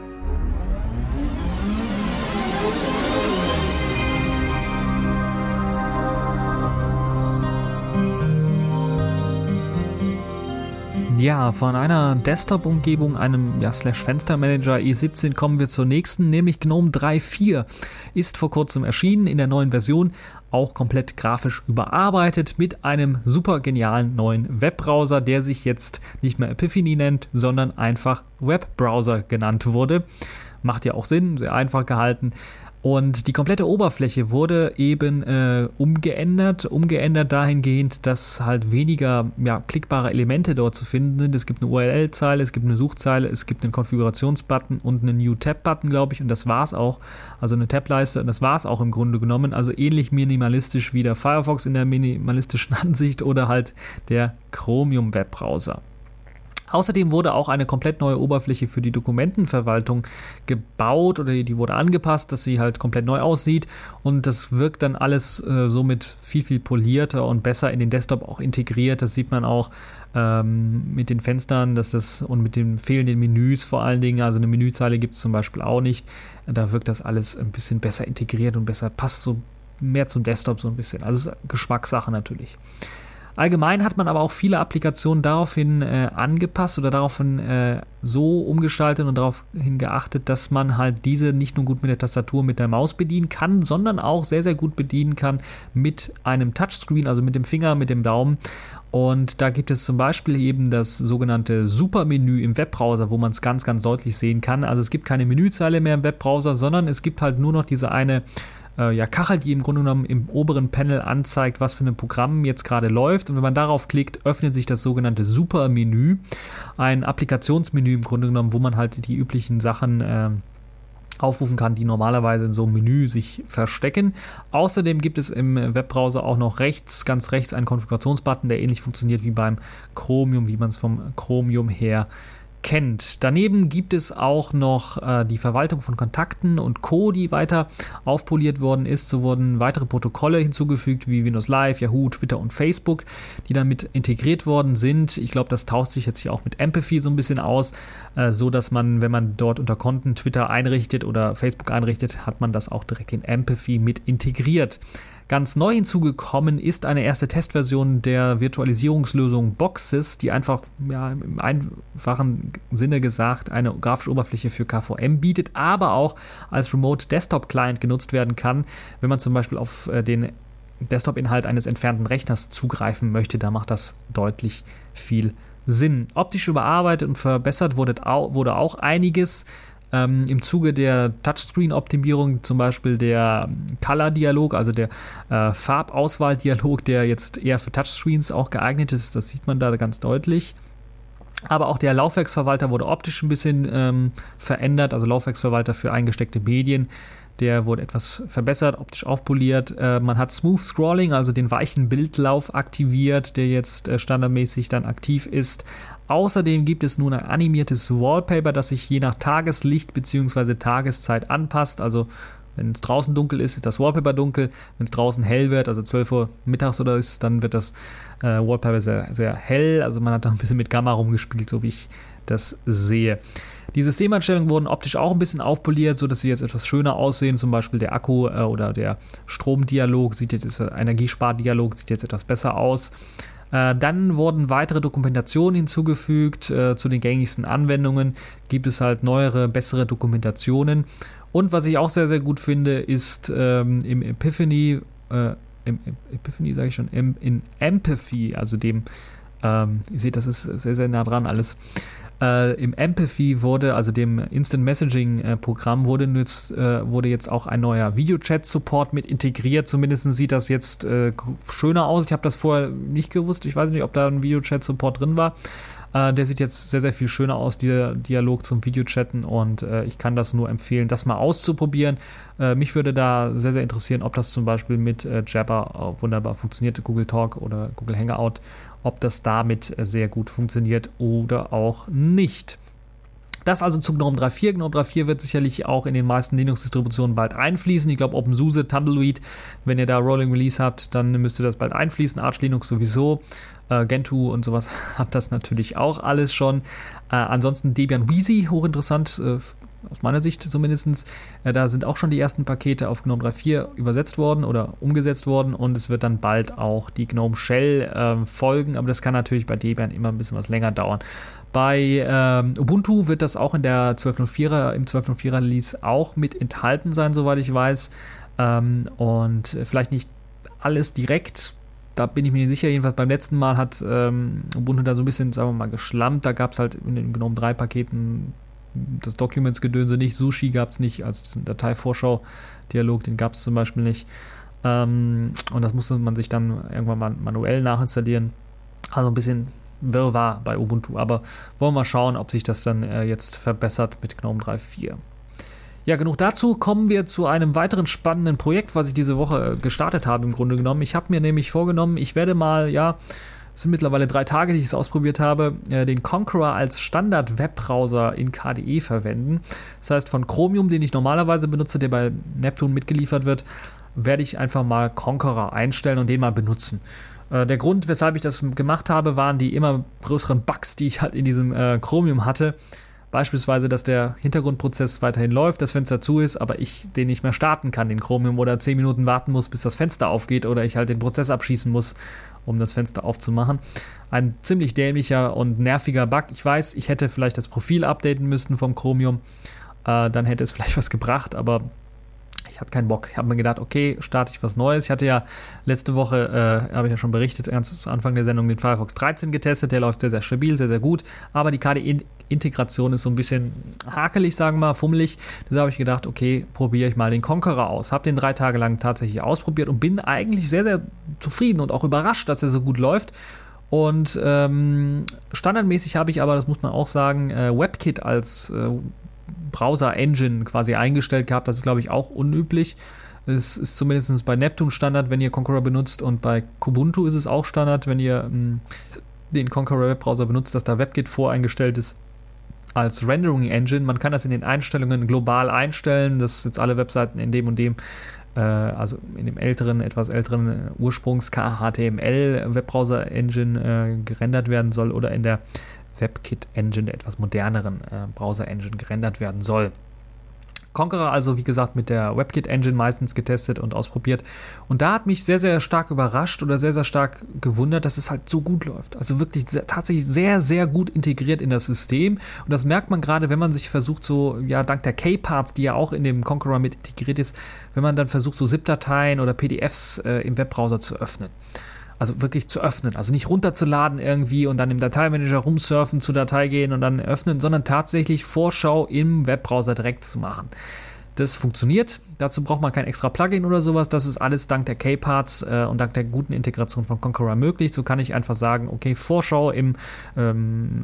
Ja, von einer Desktop-Umgebung, einem ja, Slash-Fenstermanager E siebzehn kommen wir zur nächsten, nämlich GNOME drei Punkt vier. Ist vor kurzem erschienen in der neuen Version, auch komplett grafisch überarbeitet mit einem super genialen neuen Webbrowser, der sich jetzt nicht mehr Epiphany nennt, sondern einfach Webbrowser genannt wurde. Macht ja auch Sinn, sehr einfach gehalten. Und die komplette Oberfläche wurde eben äh, umgeändert, umgeändert dahingehend, dass halt weniger ja, klickbare Elemente dort zu finden sind. Es gibt eine U R L-Zeile, es gibt eine Suchzeile, es gibt einen Konfigurationsbutton und einen New Tab-Button, glaube ich, und das war's auch. Also eine Tab-Leiste und das war's auch im Grunde genommen. Also ähnlich minimalistisch wie der Firefox in der minimalistischen Ansicht oder halt der Chromium-Webbrowser. Außerdem wurde auch eine komplett neue Oberfläche für die Dokumentenverwaltung gebaut oder die wurde angepasst, dass sie halt komplett neu aussieht und das wirkt dann alles äh, somit viel, viel polierter und besser in den Desktop auch integriert. Das sieht man auch ähm, mit den Fenstern dass das und mit den fehlenden Menüs vor allen Dingen. Also eine Menüzeile gibt es zum Beispiel auch nicht. Da wirkt das alles ein bisschen besser integriert und besser, passt so mehr zum Desktop so ein bisschen. Also es ist Geschmackssache natürlich. Allgemein hat man aber auch viele Applikationen daraufhin äh, angepasst oder daraufhin äh, so umgestaltet und daraufhin geachtet, dass man halt diese nicht nur gut mit der Tastatur, mit der Maus bedienen kann, sondern auch sehr, sehr gut bedienen kann mit einem Touchscreen, also mit dem Finger, mit dem Daumen. Und da gibt es zum Beispiel eben das sogenannte Supermenü im Webbrowser, wo man es ganz, ganz deutlich sehen kann. Also es gibt keine Menüzeile mehr im Webbrowser, sondern es gibt halt nur noch diese eine ja, Kachel, die im Grunde genommen im oberen Panel anzeigt, was für ein Programm jetzt gerade läuft. Und wenn man darauf klickt, öffnet sich das sogenannte Supermenü, ein Applikationsmenü im Grunde genommen, wo man halt die üblichen Sachen äh, aufrufen kann, die normalerweise in so einem Menü sich verstecken. Außerdem gibt es im Webbrowser auch noch rechts, ganz rechts, einen Konfigurationsbutton, der ähnlich funktioniert wie beim Chromium, wie man es vom Chromium her kennt. Daneben gibt es auch noch äh, die Verwaltung von Kontakten und Co., die weiter aufpoliert worden ist. So wurden weitere Protokolle hinzugefügt, wie Windows Live, Yahoo, Twitter und Facebook, die damit integriert worden sind. Ich glaube, das tauscht sich jetzt hier auch mit Empathy so ein bisschen aus, äh, so dass man, wenn man dort unter Konten Twitter einrichtet oder Facebook einrichtet, hat man das auch direkt in Empathy mit integriert. Ganz neu hinzugekommen ist eine erste Testversion der Virtualisierungslösung Boxsys, die einfach ja, im einfachen Sinne gesagt eine grafische Oberfläche für K V M bietet, aber auch als Remote Desktop Client genutzt werden kann, wenn man zum Beispiel auf äh, den Desktop-Inhalt eines entfernten Rechners zugreifen möchte. Da macht das deutlich viel Sinn. Optisch überarbeitet und verbessert wurde, wurde auch einiges. Ähm, im Zuge der Touchscreen-Optimierung, zum Beispiel der Color-Dialog, also der äh, Farbauswahl-Dialog, der jetzt eher für Touchscreens auch geeignet ist, das sieht man da ganz deutlich. Aber auch der Laufwerksverwalter wurde optisch ein bisschen ähm, verändert, also Laufwerksverwalter für eingesteckte Medien. Der wurde etwas verbessert, optisch aufpoliert. Äh, man hat Smooth Scrolling, also den weichen Bildlauf aktiviert, der jetzt äh, standardmäßig dann aktiv ist. Außerdem gibt es nun ein animiertes Wallpaper, das sich je nach Tageslicht bzw. Tageszeit anpasst. Also wenn es draußen dunkel ist, ist das Wallpaper dunkel. Wenn es draußen hell wird, also zwölf Uhr mittags oder ist, dann wird das äh, Wallpaper sehr, sehr hell. Also man hat da ein bisschen mit Gamma rumgespielt, so wie ich das sehe. Die Systemeinstellungen wurden optisch auch ein bisschen aufpoliert, sodass sie jetzt etwas schöner aussehen. Zum Beispiel der Akku äh, oder der Stromdialog, sieht jetzt, der Energiespardialog sieht jetzt etwas besser aus. Äh, dann wurden weitere Dokumentationen hinzugefügt. Äh, zu den gängigsten Anwendungen gibt es halt neuere, bessere Dokumentationen. Und was ich auch sehr, sehr gut finde, ist ähm, im Epiphany, äh, im Epiphany sage ich schon, im, in Empathy, also dem, ähm, ihr seht, das ist sehr, sehr nah dran alles. Äh, Im Empathy wurde, also dem Instant Messaging äh, Programm, wurde jetzt, äh, wurde jetzt auch ein neuer Videochat-Support mit integriert. Zumindest sieht das jetzt äh, schöner aus. Ich habe das vorher nicht gewusst. Ich weiß nicht, ob da ein Videochat-Support drin war. Äh, der sieht jetzt sehr, sehr viel schöner aus, der Dialog zum Videochatten. Und äh, ich kann das nur empfehlen, das mal auszuprobieren. Äh, mich würde da sehr, sehr interessieren, ob das zum Beispiel mit äh, Jabber äh, wunderbar funktioniert, Google Talk oder Google Hangout, ob das damit sehr gut funktioniert oder auch nicht. Das also zu GNOME drei Punkt vier. GNOME drei Punkt vier wird sicherlich auch in den meisten Linux-Distributionen bald einfließen. Ich glaube, OpenSUSE, Tumbleweed, wenn ihr da Rolling Release habt, dann müsste das bald einfließen. Arch Linux sowieso. Äh, Gentoo und sowas hat das natürlich auch alles schon. Äh, ansonsten Debian Wheezy, hochinteressant, äh, aus meiner Sicht zumindest. Äh, da sind auch schon die ersten Pakete auf GNOME drei Punkt vier übersetzt worden oder umgesetzt worden und es wird dann bald auch die GNOME Shell äh, folgen, aber das kann natürlich bei Debian immer ein bisschen was länger dauern. Bei ähm, Ubuntu wird das auch in der zwölf Punkt null vierer, im zwölf Punkt null vierer Release auch mit enthalten sein, soweit ich weiß. Ähm, und vielleicht nicht alles direkt, da bin ich mir nicht sicher. Jedenfalls beim letzten Mal hat ähm, Ubuntu da so ein bisschen, sagen wir mal, geschlampt. Da gab es halt in den GNOME drei Paketen das Documents-Gedönse nicht. Sushi gab es nicht, also diesen Datei-Vorschau-Dialog, den gab es zum Beispiel nicht. Ähm, und das musste man sich dann irgendwann mal manuell nachinstallieren. Also ein bisschen Wirrwarr bei Ubuntu, aber wollen wir mal schauen, ob sich das dann äh, jetzt verbessert mit GNOME drei Punkt vier. Ja, genug dazu. Kommen wir zu einem weiteren spannenden Projekt, was ich diese Woche äh, gestartet habe im Grunde genommen. Ich habe mir nämlich vorgenommen, ich werde mal, ja, es sind mittlerweile drei Tage, die ich es ausprobiert habe, äh, den Konqueror als Standard-Webbrowser in K D E verwenden. Das heißt, von Chromium, den ich normalerweise benutze, der bei Neptune mitgeliefert wird, werde ich einfach mal Konqueror einstellen und den mal benutzen. Der Grund, weshalb ich das gemacht habe, waren die immer größeren Bugs, die ich halt in diesem äh, Chromium hatte. Beispielsweise, dass der Hintergrundprozess weiterhin läuft, das Fenster zu ist, aber ich den nicht mehr starten kann, den Chromium, oder zehn Minuten warten muss, bis das Fenster aufgeht, oder ich halt den Prozess abschießen muss, um das Fenster aufzumachen. Ein ziemlich dämlicher und nerviger Bug. Ich weiß, ich hätte vielleicht das Profil updaten müssen vom Chromium, äh, dann hätte es vielleicht was gebracht, aber ich hatte keinen Bock. Ich habe mir gedacht, okay, starte ich was Neues. Ich hatte ja letzte Woche, äh, habe ich ja schon berichtet, ganz zu Anfang der Sendung den Firefox dreizehn getestet. Der läuft sehr, sehr stabil, sehr, sehr gut. Aber die K D E-Integration ist so ein bisschen hakelig, sagen wir mal, fummelig. Deshalb habe ich gedacht, okay, probiere ich mal den Konqueror aus. Habe den drei Tage lang tatsächlich ausprobiert und bin eigentlich sehr, sehr zufrieden und auch überrascht, dass er so gut läuft. Und ähm, standardmäßig habe ich aber, das muss man auch sagen, äh, WebKit als äh, Browser-Engine quasi eingestellt gehabt. Das ist, glaube ich, auch unüblich. Es ist zumindest bei Neptune Standard, wenn ihr Konqueror benutzt, und bei Kubuntu ist es auch Standard, wenn ihr mh, den Konqueror Webbrowser benutzt, dass da WebKit voreingestellt ist als Rendering Engine. Man kann das in den Einstellungen global einstellen, dass jetzt alle Webseiten in dem und dem, äh, also in dem älteren, etwas älteren Ursprungs-K H T M L Webbrowser Engine äh, gerendert werden soll oder in der WebKit-Engine, der etwas moderneren äh, Browser-Engine gerendert werden soll. Konqueror also, wie gesagt, mit der WebKit-Engine meistens getestet und ausprobiert. Und da hat mich sehr, sehr stark überrascht oder sehr, sehr stark gewundert, dass es halt so gut läuft. Also wirklich sehr, tatsächlich sehr, sehr gut integriert in das System. Und das merkt man gerade, wenn man sich versucht, so, ja, dank der K-Parts, die ja auch in dem Konqueror mit integriert ist, wenn man dann versucht, so ZIP-Dateien oder P D Fs äh, im Webbrowser zu öffnen. Also wirklich zu öffnen, also nicht runterzuladen irgendwie und dann im Dateimanager rumsurfen, zur Datei gehen und dann öffnen, sondern tatsächlich Vorschau im Webbrowser direkt zu machen. Das funktioniert, dazu braucht man kein extra Plugin oder sowas, das ist alles dank der K-Parts äh, und dank der guten Integration von Konqueror möglich. So kann ich einfach sagen, okay, Vorschau im ähm,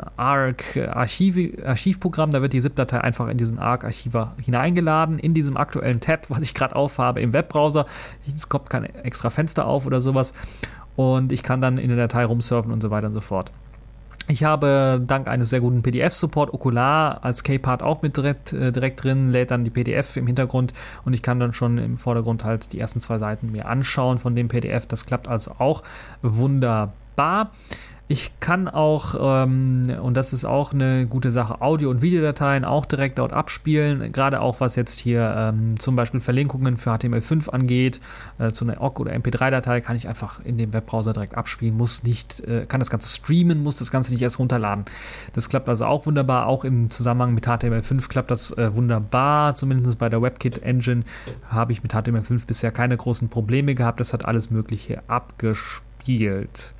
Arc-Archiv, Archivprogramm, da wird die ZIP-Datei einfach in diesen Arc-Archiver hineingeladen, in diesem aktuellen Tab, was ich gerade aufhabe im Webbrowser. Es kommt kein extra Fenster auf oder sowas. Und ich kann dann in der Datei rumsurfen und so weiter und so fort. Ich habe dank eines sehr guten P D F-Support Okular als K-Part auch mit direkt, äh, direkt drin, lädt dann die P D F im Hintergrund und ich kann dann schon im Vordergrund halt die ersten zwei Seiten mir anschauen von dem P D F. Das klappt also auch wunderbar. Ich kann auch, ähm, und das ist auch eine gute Sache, Audio- und Videodateien auch direkt dort abspielen, gerade auch was jetzt hier ähm, zum Beispiel Verlinkungen für H T M L fünf angeht, äh, zu einer O G- oder M P drei Datei kann ich einfach in dem Webbrowser direkt abspielen, muss nicht, äh, kann das Ganze streamen, muss das Ganze nicht erst runterladen. Das klappt also auch wunderbar, auch im Zusammenhang mit H T M L fünf klappt das äh, wunderbar, zumindest bei der WebKit Engine habe ich mit H T M L fünf bisher keine großen Probleme gehabt, das hat alles Mögliche abgespielt.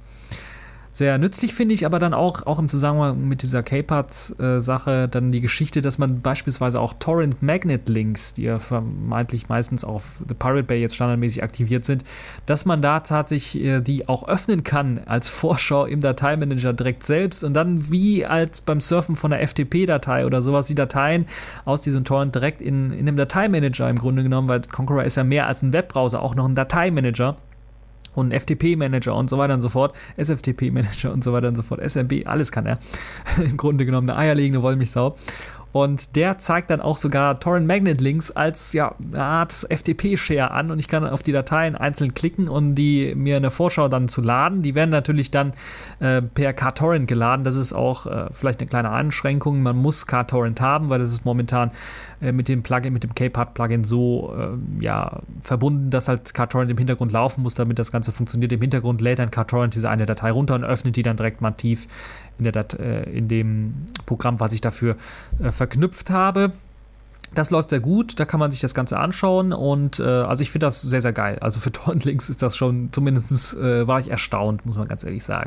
Sehr nützlich finde ich aber dann auch, auch im Zusammenhang mit dieser K-Part-Sache, dann die Geschichte, dass man beispielsweise auch Torrent-Magnet-Links, die ja vermeintlich meistens auf The Pirate Bay jetzt standardmäßig aktiviert sind, dass man da tatsächlich äh, die auch öffnen kann als Vorschau im Dateimanager direkt selbst und dann wie als beim Surfen von einer F T P-Datei oder sowas die Dateien aus diesem Torrent direkt in, in dem Dateimanager im Grunde genommen, weil Konqueror ist ja mehr als ein Webbrowser, auch noch ein Dateimanager. Und ein F T P-Manager und so weiter und so fort, S F T P-Manager und so weiter und so fort, S M B, alles kann er. Im Grunde genommen eine eierlegende Wollmilchsau. Und der zeigt dann auch sogar Torrent Magnet Links als ja, eine Art F T P-Share an und ich kann auf die Dateien einzeln klicken und die mir eine Vorschau dann zu laden. Die werden natürlich dann äh, per KTorrent geladen. Das ist auch äh, vielleicht eine kleine Einschränkung. Man muss KTorrent haben, weil das ist momentan äh, mit dem Plugin, mit dem K-Part-Plugin so äh, ja, verbunden, dass halt KTorrent im Hintergrund laufen muss, damit das Ganze funktioniert. Im Hintergrund lädt dann KTorrent diese eine Datei runter und öffnet die dann direkt nativ in, der Dat- äh, in dem Programm, was ich dafür äh, verknüpft habe. Das läuft sehr gut, da kann man sich das Ganze anschauen und äh, also ich finde das sehr, sehr geil. Also für Torrent-Links ist das schon, zumindest äh, war ich erstaunt, muss man ganz ehrlich sagen.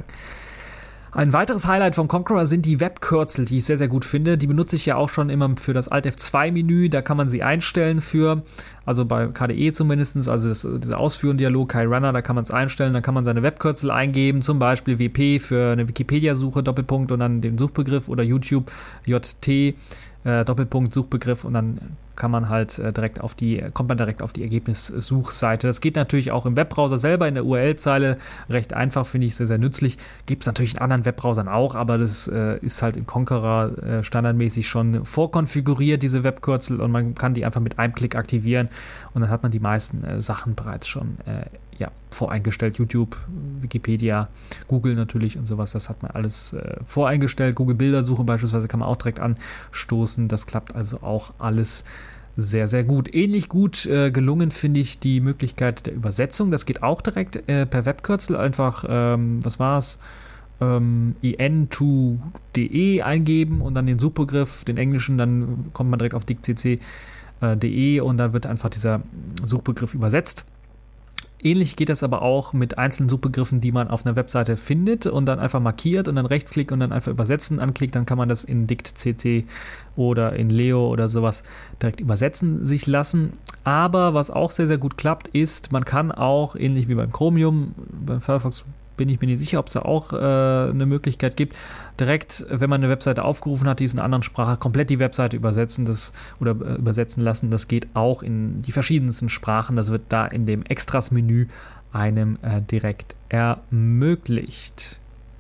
Ein weiteres Highlight von Konqueror sind die Webkürzel, die ich sehr, sehr gut finde. Die benutze ich ja auch schon immer für das Alt F zwei Menü. Da kann man sie einstellen für, also bei K D E zumindest, also das, dieser Ausführen-Dialog, KaiRunner, da kann man es einstellen. Dann kann man seine Webkürzel eingeben, zum Beispiel W P für eine Wikipedia-Suche, Doppelpunkt und dann den Suchbegriff oder YouTube, J T, äh, Doppelpunkt, Suchbegriff und dann kann man halt äh, direkt auf die, kommt man direkt auf die Ergebnissuchseite. Das geht natürlich auch im Webbrowser selber, in der U R L-Zeile recht einfach, finde ich sehr, sehr nützlich. Gibt es natürlich in anderen Webbrowsern auch, aber das äh, ist halt in Konqueror äh, standardmäßig schon vorkonfiguriert, diese Webkürzel, und man kann die einfach mit einem Klick aktivieren und dann hat man die meisten äh, Sachen bereits schon äh, ja, voreingestellt. YouTube, Wikipedia, Google natürlich und sowas, das hat man alles äh, voreingestellt. Google Bildersuche beispielsweise kann man auch direkt anstoßen. Das klappt also auch alles sehr, sehr gut. Ähnlich gut äh, gelungen finde ich die Möglichkeit der Übersetzung. Das geht auch direkt äh, per Webkürzel. Einfach, ähm, was war es? Ähm, I N to D E eingeben und dann den Suchbegriff, den englischen, dann kommt man direkt auf dickcc punkt de und dann wird einfach dieser Suchbegriff übersetzt. Ähnlich geht das aber auch mit einzelnen Suchbegriffen, die man auf einer Webseite findet und dann einfach markiert und dann rechtsklick und dann einfach übersetzen anklickt, dann kann man das in dickcc oder in Leo oder sowas direkt übersetzen sich lassen. Aber was auch sehr, sehr gut klappt, ist, man kann auch, ähnlich wie beim Chromium, beim Firefox bin ich mir nicht sicher, ob es da auch äh, eine Möglichkeit gibt, direkt, wenn man eine Webseite aufgerufen hat, die ist in einer anderen Sprache, komplett die Webseite übersetzen das, oder äh, übersetzen lassen. Das geht auch in die verschiedensten Sprachen. Das wird da in dem Extras-Menü einem äh, direkt ermöglicht.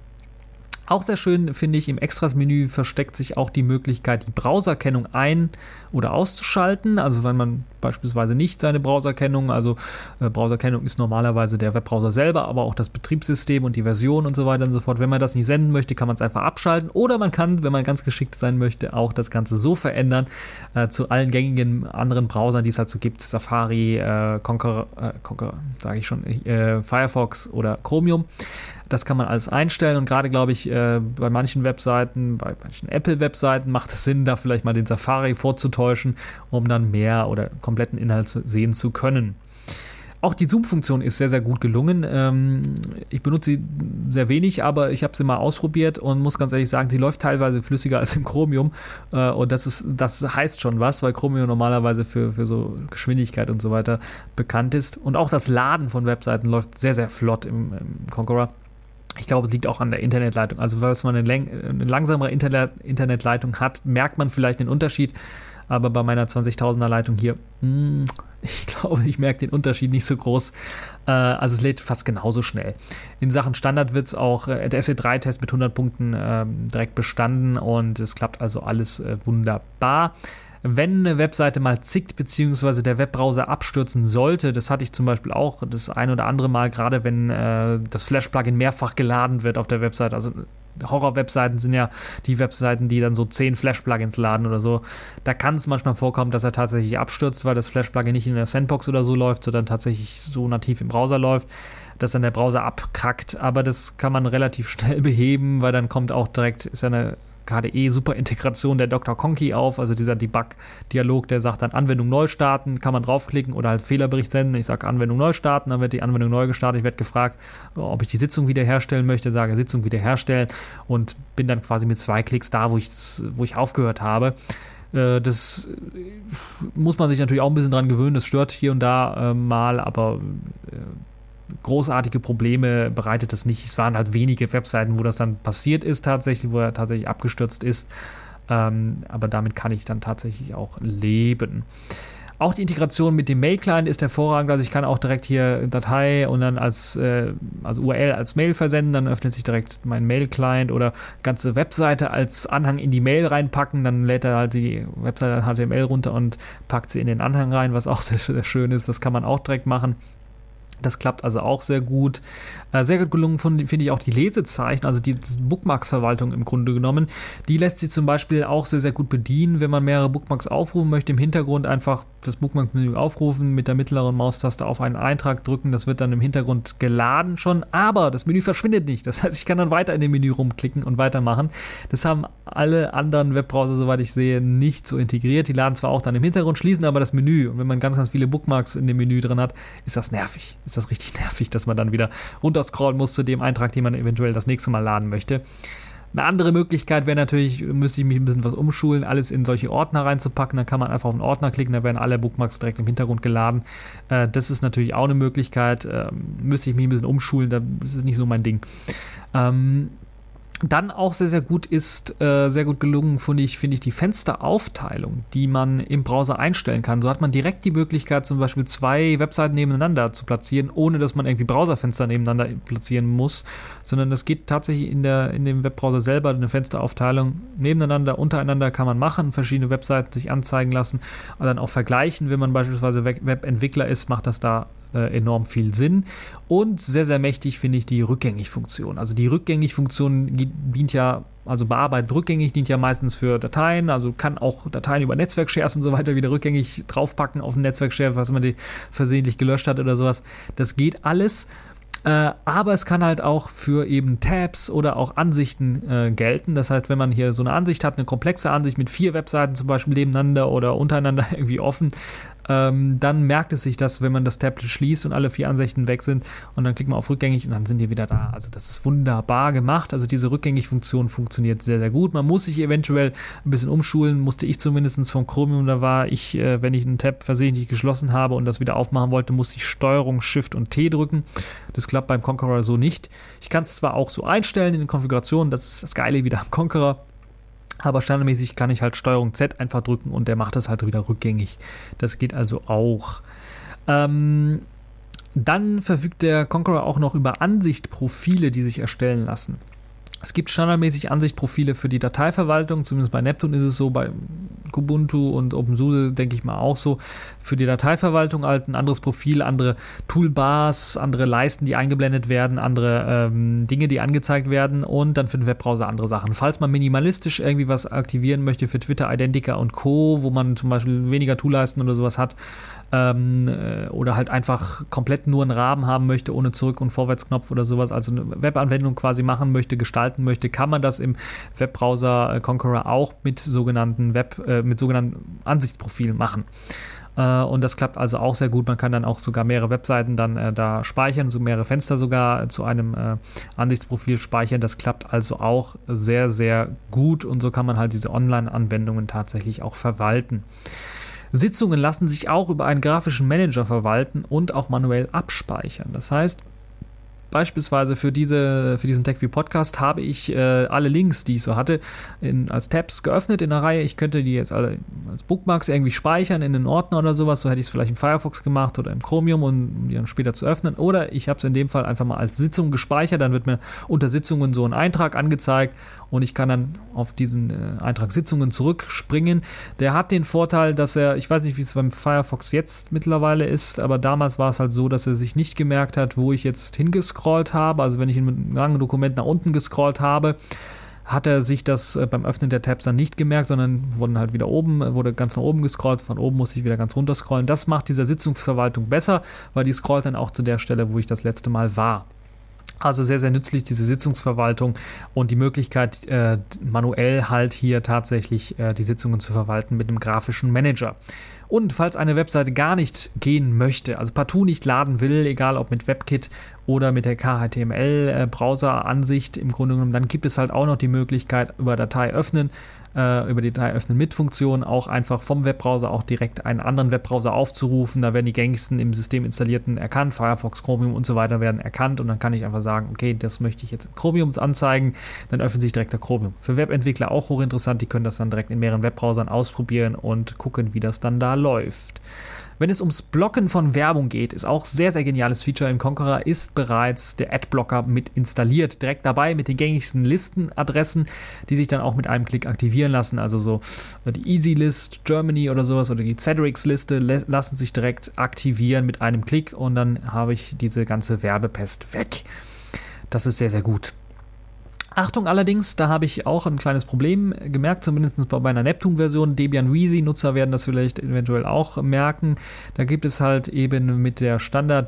Auch sehr schön finde ich, im Extras-Menü versteckt sich auch die Möglichkeit, die Browserkennung ein- oder auszuschalten. Also wenn man beispielsweise nicht seine Browserkennung, also äh, Browserkennung ist normalerweise der Webbrowser selber, aber auch das Betriebssystem und die Version und so weiter und so fort. Wenn man das nicht senden möchte, kann man es einfach abschalten. Oder man kann, wenn man ganz geschickt sein möchte, auch das Ganze so verändern äh, zu allen gängigen anderen Browsern, die es halt so gibt. Safari, äh, Konqueror, äh, Konqueror, sage ich schon, äh, Firefox oder Chromium. Das kann man alles einstellen und gerade, glaube ich, äh, bei manchen Webseiten, bei manchen Apple-Webseiten macht es Sinn, da vielleicht mal den Safari vorzutäuschen, um dann mehr oder kompletten Inhalt sehen zu können. Auch die Zoom-Funktion ist sehr, sehr gut gelungen. Ähm, ich benutze sie sehr wenig, aber ich habe sie mal ausprobiert und muss ganz ehrlich sagen, sie läuft teilweise flüssiger als im Chromium. Äh, und das ist, das heißt schon was, weil Chromium normalerweise für, für so Geschwindigkeit und so weiter bekannt ist. Und auch das Laden von Webseiten läuft sehr, sehr flott im, im Konqueror. Ich glaube, es liegt auch an der Internetleitung. Also, falls man eine, läng- eine langsamere Internet- Internetleitung hat, merkt man vielleicht den Unterschied. Aber bei meiner zwanzigtausender Leitung hier, mh, ich glaube, ich merke den Unterschied nicht so groß. Äh, also, es lädt fast genauso schnell. In Sachen Standard wird es auch, äh, der S E drei Test mit hundert Punkten äh, direkt bestanden und es klappt also alles äh, wunderbar. Wenn eine Webseite mal zickt, beziehungsweise der Webbrowser abstürzen sollte, das hatte ich zum Beispiel auch das ein oder andere Mal, gerade wenn äh, das Flash-Plugin mehrfach geladen wird auf der Webseite, also Horror-Webseiten sind ja die Webseiten, die dann so zehn Flash-Plugins laden oder so. Da kann es manchmal vorkommen, dass er tatsächlich abstürzt, weil das Flash-Plugin nicht in der Sandbox oder so läuft, sondern tatsächlich so nativ im Browser läuft, dass dann der Browser abkackt. Aber das kann man relativ schnell beheben, weil dann kommt auch direkt, ist ja eine K D E-Super-Integration der Doktor Conky auf, also dieser Debug-Dialog, der sagt dann Anwendung neu starten, kann man draufklicken oder halt Fehlerbericht senden. Ich sage Anwendung neu starten, dann wird die Anwendung neu gestartet. Ich werde gefragt, ob ich die Sitzung wiederherstellen möchte, sage Sitzung wiederherstellen und bin dann quasi mit zwei Klicks da, wo ich, wo ich aufgehört habe. Das muss man sich natürlich auch ein bisschen dran gewöhnen, das stört hier und da äh, mal, aber äh, großartige Probleme bereitet das nicht. Es waren halt wenige Webseiten, wo das dann passiert ist tatsächlich, wo er tatsächlich abgestürzt ist. Ähm, aber damit kann ich dann tatsächlich auch leben. Auch die Integration mit dem Mail-Client ist hervorragend, also ich kann auch direkt hier Datei und dann als äh, also U R L als Mail versenden, dann öffnet sich direkt mein Mail-Client oder ganze Webseite als Anhang in die Mail reinpacken, dann lädt er halt die Webseite H T M L runter und packt sie in den Anhang rein, was auch sehr, sehr schön ist, das kann man auch direkt machen. Das klappt also auch sehr gut. Äh, sehr gut gelungen finde ich auch die Lesezeichen, also die Bookmarks-Verwaltung im Grunde genommen. Die lässt sich zum Beispiel auch sehr, sehr gut bedienen, wenn man mehrere Bookmarks aufrufen möchte. Im Hintergrund einfach das Bookmark-Menü aufrufen, mit der mittleren Maustaste auf einen Eintrag drücken. Das wird dann im Hintergrund geladen schon, aber das Menü verschwindet nicht. Das heißt, ich kann dann weiter in dem Menü rumklicken und weitermachen. Das haben alle anderen Webbrowser, soweit ich sehe, nicht so integriert. Die laden zwar auch dann im Hintergrund, schließen aber das Menü. Und wenn man ganz, ganz viele Bookmarks in dem Menü drin hat, ist das nervig. Ist das richtig nervig, dass man dann wieder runterscrollen muss zu dem Eintrag, den man eventuell das nächste Mal laden möchte. Eine andere Möglichkeit wäre natürlich, müsste ich mich ein bisschen was umschulen, alles in solche Ordner reinzupacken. Dann kann man einfach auf einen Ordner klicken, da werden alle Bookmarks direkt im Hintergrund geladen. Äh, das ist natürlich auch eine Möglichkeit. Äh, müsste ich mich ein bisschen umschulen, das ist nicht so mein Ding. Ähm, Dann auch sehr, sehr gut ist, äh, sehr gut gelungen, finde ich, finde ich, die Fensteraufteilung, die man im Browser einstellen kann. So hat man direkt die Möglichkeit, zum Beispiel zwei Webseiten nebeneinander zu platzieren, ohne dass man irgendwie Browserfenster nebeneinander platzieren muss, sondern es geht tatsächlich in, der, in dem Webbrowser selber, eine Fensteraufteilung nebeneinander, untereinander kann man machen, verschiedene Webseiten sich anzeigen lassen, und dann auch vergleichen. Wenn man beispielsweise Webentwickler ist, macht das da enorm viel Sinn. Und sehr, sehr mächtig finde ich die Rückgängig-Funktion. Also die Rückgängig-Funktion dient ja, also bearbeitet rückgängig, dient ja meistens für Dateien, also kann auch Dateien über Netzwerkshares und so weiter wieder rückgängig draufpacken auf ein Netzwerkshare, was man die versehentlich gelöscht hat oder sowas. Das geht alles. Äh, aber es kann halt auch für eben Tabs oder auch Ansichten äh, gelten. Das heißt, wenn man hier so eine Ansicht hat, eine komplexe Ansicht mit vier Webseiten zum Beispiel nebeneinander oder untereinander irgendwie offen, ähm, dann merkt es sich das, wenn man das Tablet schließt und alle vier Ansichten weg sind und dann klickt man auf Rückgängig und dann sind die wieder da. Also das ist wunderbar gemacht. Also diese Rückgängig-Funktion funktioniert sehr, sehr gut. Man muss sich eventuell ein bisschen umschulen, musste ich zumindest vom Chromium. Da war ich, äh, wenn ich einen Tab versehentlich geschlossen habe und das wieder aufmachen wollte, musste ich Steuerung, Shift und T drücken. Das klappt beim Konqueror so nicht. Ich kann es zwar auch so einstellen in den Konfigurationen, das ist das Geile wieder am Konqueror, aber standardmäßig kann ich halt Steuerung Z einfach drücken und der macht das halt wieder rückgängig. Das geht also auch. Ähm, dann verfügt der Konqueror auch noch über Ansichtprofile, die sich erstellen lassen. Es gibt standardmäßig Ansichtprofile für die Dateiverwaltung, zumindest bei Neptune ist es so, bei Kubuntu und OpenSUSE denke ich mal auch so. Für die Dateiverwaltung halt ein anderes Profil, andere Toolbars, andere Leisten, die eingeblendet werden, andere ähm, Dinge, die angezeigt werden und dann für den Webbrowser andere Sachen. Falls man minimalistisch irgendwie was aktivieren möchte für Twitter, Identica und Co., wo man zum Beispiel weniger Toolleisten oder sowas hat, ähm, äh, oder halt einfach komplett nur einen Rahmen haben möchte, ohne Zurück- und Vorwärtsknopf oder sowas, also eine Webanwendung quasi machen möchte, gestalten möchte, kann man das im Webbrowser äh, Konqueror auch mit sogenannten Web, äh, mit sogenannten Ansichtsprofilen machen. Äh, und das klappt also auch sehr gut. Man kann dann auch sogar mehrere Webseiten dann äh, da speichern, so mehrere Fenster sogar äh, zu einem äh, Ansichtsprofil speichern. Das klappt also auch sehr, sehr gut und so kann man halt diese Online-Anwendungen tatsächlich auch verwalten. Sitzungen lassen sich auch über einen grafischen Manager verwalten und auch manuell abspeichern. Das heißt, beispielsweise für, diese, für diesen TechView Podcast habe ich äh, alle Links, die ich so hatte, in, als Tabs geöffnet in der Reihe. Ich könnte die jetzt alle als Bookmarks irgendwie speichern in einen Ordner oder sowas. So hätte ich es vielleicht im Firefox gemacht oder im Chromium, um die dann später zu öffnen. Oder ich habe es in dem Fall einfach mal als Sitzung gespeichert. Dann wird mir unter Sitzungen so ein Eintrag angezeigt und ich kann dann auf diesen äh, Eintrag Sitzungen zurückspringen. Der hat den Vorteil, dass er, ich weiß nicht, wie es beim Firefox jetzt mittlerweile ist, aber damals war es halt so, dass er sich nicht gemerkt hat, wo ich jetzt hingescrollt habe, also wenn ich in einem langen Dokument nach unten gescrollt habe, hat er sich das beim Öffnen der Tabs dann nicht gemerkt, sondern wurden halt wieder oben, wurde ganz nach oben gescrollt, von oben musste ich wieder ganz runter scrollen. Das macht diese Sitzungsverwaltung besser, weil die scrollt dann auch zu der Stelle, wo ich das letzte Mal war. Also sehr, sehr nützlich, diese Sitzungsverwaltung und die Möglichkeit, äh, manuell halt hier tatsächlich äh, die Sitzungen zu verwalten mit einem grafischen Manager. Und falls eine Webseite gar nicht gehen möchte, also partout nicht laden will, egal ob mit WebKit oder mit der K H T M L-Browser-Ansicht im Grunde genommen, dann gibt es halt auch noch die Möglichkeit über Datei öffnen, äh, über die Datei öffnen mit Funktion auch einfach vom Webbrowser auch direkt einen anderen Webbrowser aufzurufen. Da werden die gängigsten im System installierten erkannt, Firefox, Chromium und so weiter werden erkannt und dann kann ich einfach sagen, okay, das möchte ich jetzt in Chromium anzeigen, dann öffnet sich direkt der Chromium. Für Webentwickler auch hochinteressant, die können das dann direkt in mehreren Webbrowsern ausprobieren und gucken, wie das dann da läuft. Wenn es ums Blocken von Werbung geht, ist auch sehr, sehr geniales Feature im Konqueror, ist bereits der Adblocker mit installiert. Direkt dabei mit den gängigsten Listenadressen, die sich dann auch mit einem Klick aktivieren lassen. Also so die EasyList Germany oder sowas oder die Cedrics-Liste lassen sich direkt aktivieren mit einem Klick und dann habe ich diese ganze Werbepest weg. Das ist sehr, sehr gut. Achtung allerdings, da habe ich auch ein kleines Problem gemerkt, zumindest bei meiner Neptune-Version. Debian Wheezy-Nutzer werden das vielleicht eventuell auch merken. Da gibt es halt eben mit der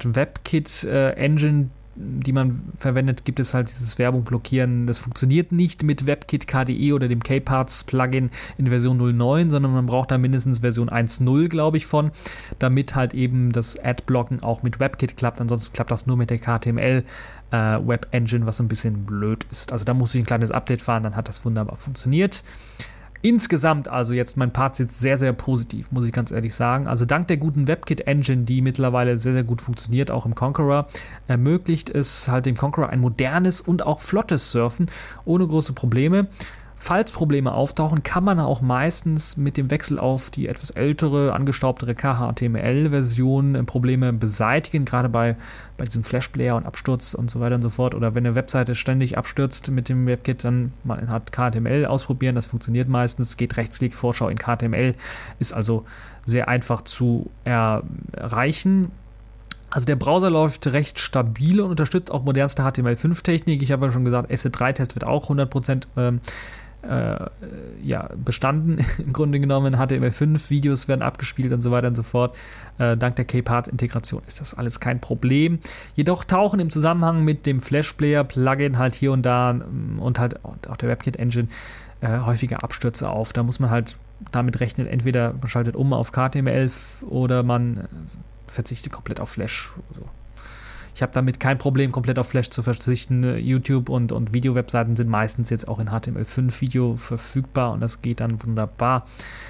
Standard-WebKit-Engine, die man verwendet, gibt es halt dieses Werbung blockieren. Das funktioniert nicht mit WebKit K D E oder dem K-Parts-Plugin in Version null Punkt neun, sondern man braucht da mindestens Version eins Punkt null, glaube ich, von, damit halt eben das Ad-Blocken auch mit WebKit klappt. Ansonsten klappt das nur mit der H T M L äh, Web Engine, was ein bisschen blöd ist. Also da muss ich ein kleines Update fahren, dann hat das wunderbar funktioniert. Insgesamt also jetzt mein Part jetzt sehr, sehr positiv, muss ich ganz ehrlich sagen. Also dank der guten WebKit-Engine, die mittlerweile sehr, sehr gut funktioniert, auch im Konqueror, ermöglicht es halt dem Konqueror ein modernes und auch flottes Surfen ohne große Probleme. Falls Probleme auftauchen, kann man auch meistens mit dem Wechsel auf die etwas ältere, angestaubtere K H T M L-Version Probleme beseitigen, gerade bei, bei diesem Flash-Player und Absturz und so weiter und so fort. Oder wenn eine Webseite ständig abstürzt mit dem WebKit, dann man hat K H T M L ausprobieren, das funktioniert meistens, geht Rechtsklick, Vorschau in K H T M L, ist also sehr einfach zu erreichen. Also der Browser läuft recht stabil und unterstützt auch modernste H T M L fünf Technik. Ich habe ja schon gesagt, S E drei Test wird auch hundert Prozent ähm, äh, ja, bestanden. Im Grunde genommen H T M L fünf Videos werden abgespielt und so weiter und so fort. Äh, dank der K-Parts-Integration ist das alles kein Problem. Jedoch tauchen im Zusammenhang mit dem Flash-Player-Plugin halt hier und da und halt auch der WebKit-Engine äh, häufiger Abstürze auf. Da muss man halt damit rechnen, entweder man schaltet um auf K H T M L oder man äh, verzichtet komplett auf Flash. Also ich habe damit kein Problem, komplett auf Flash zu verzichten. YouTube und, und Video-Webseiten sind meistens jetzt auch in H T M L fünf Video verfügbar und das geht dann wunderbar.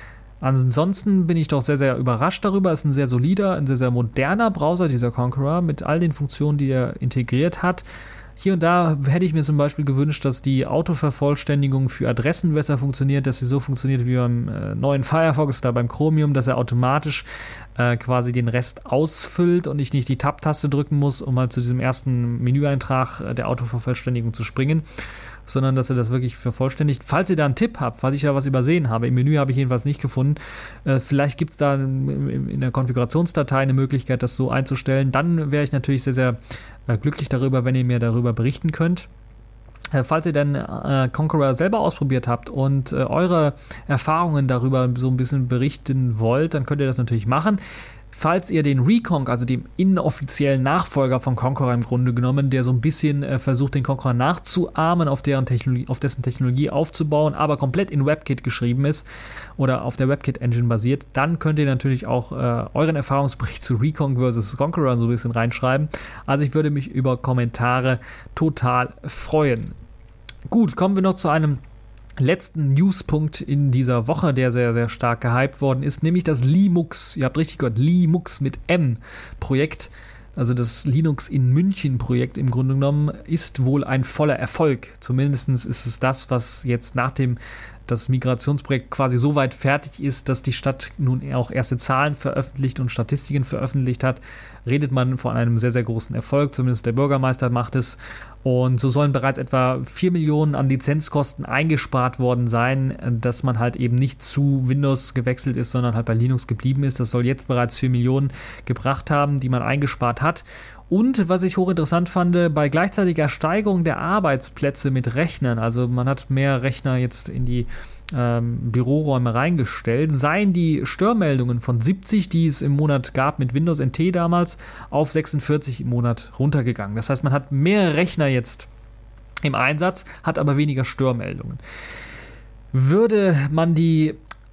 Ansonsten bin ich doch sehr, sehr überrascht darüber. Es ist ein sehr solider, ein sehr, sehr moderner Browser, dieser Konqueror, mit all den Funktionen, die er integriert hat. Hier und da hätte ich mir zum Beispiel gewünscht, dass die Autovervollständigung für Adressen besser funktioniert, dass sie so funktioniert wie beim äh, neuen Firefox oder beim Chromium, dass er automatisch äh, quasi den Rest ausfüllt und ich nicht die Tab-Taste drücken muss, um mal zu diesem ersten Menüeintrag äh, der Autovervollständigung zu springen, sondern dass er das wirklich vervollständigt. Falls ihr da einen Tipp habt, falls ich da was übersehen habe, im Menü habe ich jedenfalls nicht gefunden, äh, vielleicht gibt es da in, in der Konfigurationsdatei eine Möglichkeit, das so einzustellen, dann wäre ich natürlich sehr, sehr äh, glücklich darüber, wenn ihr mir darüber berichten könnt. Äh, falls ihr dann äh, Konqueror selber ausprobiert habt und äh, eure Erfahrungen darüber so ein bisschen berichten wollt, dann könnt ihr das natürlich machen. Falls ihr den Reconq, also dem inoffiziellen Nachfolger von Konqueror im Grunde genommen, der so ein bisschen äh, versucht, den Konqueror nachzuahmen, auf, deren Technologie, auf dessen Technologie aufzubauen, aber komplett in WebKit geschrieben ist oder auf der WebKit-Engine basiert, dann könnt ihr natürlich auch äh, euren Erfahrungsbericht zu Reconq versus Konqueror so ein bisschen reinschreiben. Also ich würde mich über Kommentare total freuen. Gut, kommen wir noch zu einem letzten Newspunkt in dieser Woche, der sehr, sehr stark gehypt worden ist, nämlich das Linux, ihr habt richtig gehört, Linux mit M Projekt, also das Linux in München Projekt im Grunde genommen, ist wohl ein voller Erfolg. Zumindest ist es das, was jetzt nach dem das Migrationsprojekt quasi so weit fertig ist, dass die Stadt nun auch erste Zahlen veröffentlicht und Statistiken veröffentlicht hat, redet man von einem sehr, sehr großen Erfolg. Zumindest der Bürgermeister macht es. Und so sollen bereits etwa vier Millionen an Lizenzkosten eingespart worden sein, dass man halt eben nicht zu Windows gewechselt ist, sondern halt bei Linux geblieben ist. Das soll jetzt bereits vier Millionen gebracht haben, die man eingespart hat. Und was ich hochinteressant fand, bei gleichzeitiger Steigerung der Arbeitsplätze mit Rechnern, also man hat mehr Rechner jetzt in die ähm, Büroräume reingestellt, seien die Störmeldungen von siebzig, die es im Monat gab mit Windows N T damals, auf sechsundvierzig im Monat runtergegangen. Das heißt, man hat mehr Rechner jetzt im Einsatz, hat aber weniger Störmeldungen. Würde man die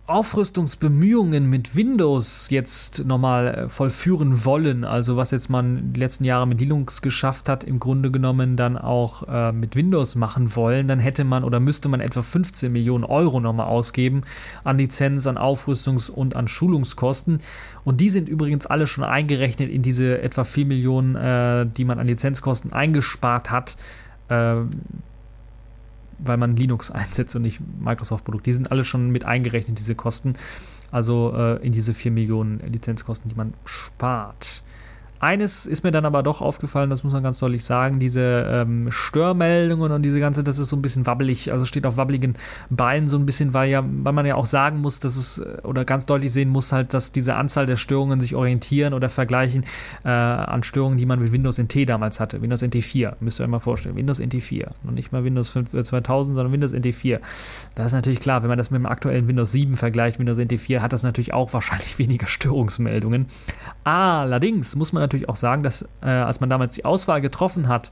Aufrüstungsbemühungen mit Windows jetzt nochmal vollführen wollen, also was jetzt man die letzten Jahre mit Linux geschafft hat, im Grunde genommen dann auch äh, mit Windows machen wollen, dann hätte man oder müsste man etwa fünfzehn Millionen Euro nochmal ausgeben an Lizenz, an Aufrüstungs- und an Schulungskosten. Und die sind übrigens alle schon eingerechnet in diese etwa vier Millionen, äh, die man an Lizenzkosten eingespart hat, äh, weil man Linux einsetzt und nicht Microsoft-Produkt. Die sind alle schon mit eingerechnet, diese Kosten. Also äh, in diese vier Millionen Lizenzkosten, die man spart. Eines ist mir dann aber doch aufgefallen, das muss man ganz deutlich sagen, diese ähm, Störmeldungen und diese ganze, das ist so ein bisschen wabbelig, also steht auf wabbeligen Beinen so ein bisschen, weil ja, weil man ja auch sagen muss, dass es, oder ganz deutlich sehen muss halt, dass diese Anzahl der Störungen sich orientieren oder vergleichen äh, an Störungen, die man mit Windows N T damals hatte. Windows N T vier, müsst ihr euch mal vorstellen. Windows N T vier. Und nicht mal Windows zweitausend, sondern Windows N T vier. Das ist natürlich klar, wenn man das mit dem aktuellen Windows sieben vergleicht, Windows N T vier, hat das natürlich auch wahrscheinlich weniger Störungsmeldungen. Allerdings muss man natürlich auch sagen, dass äh, als man damals die Auswahl getroffen hat,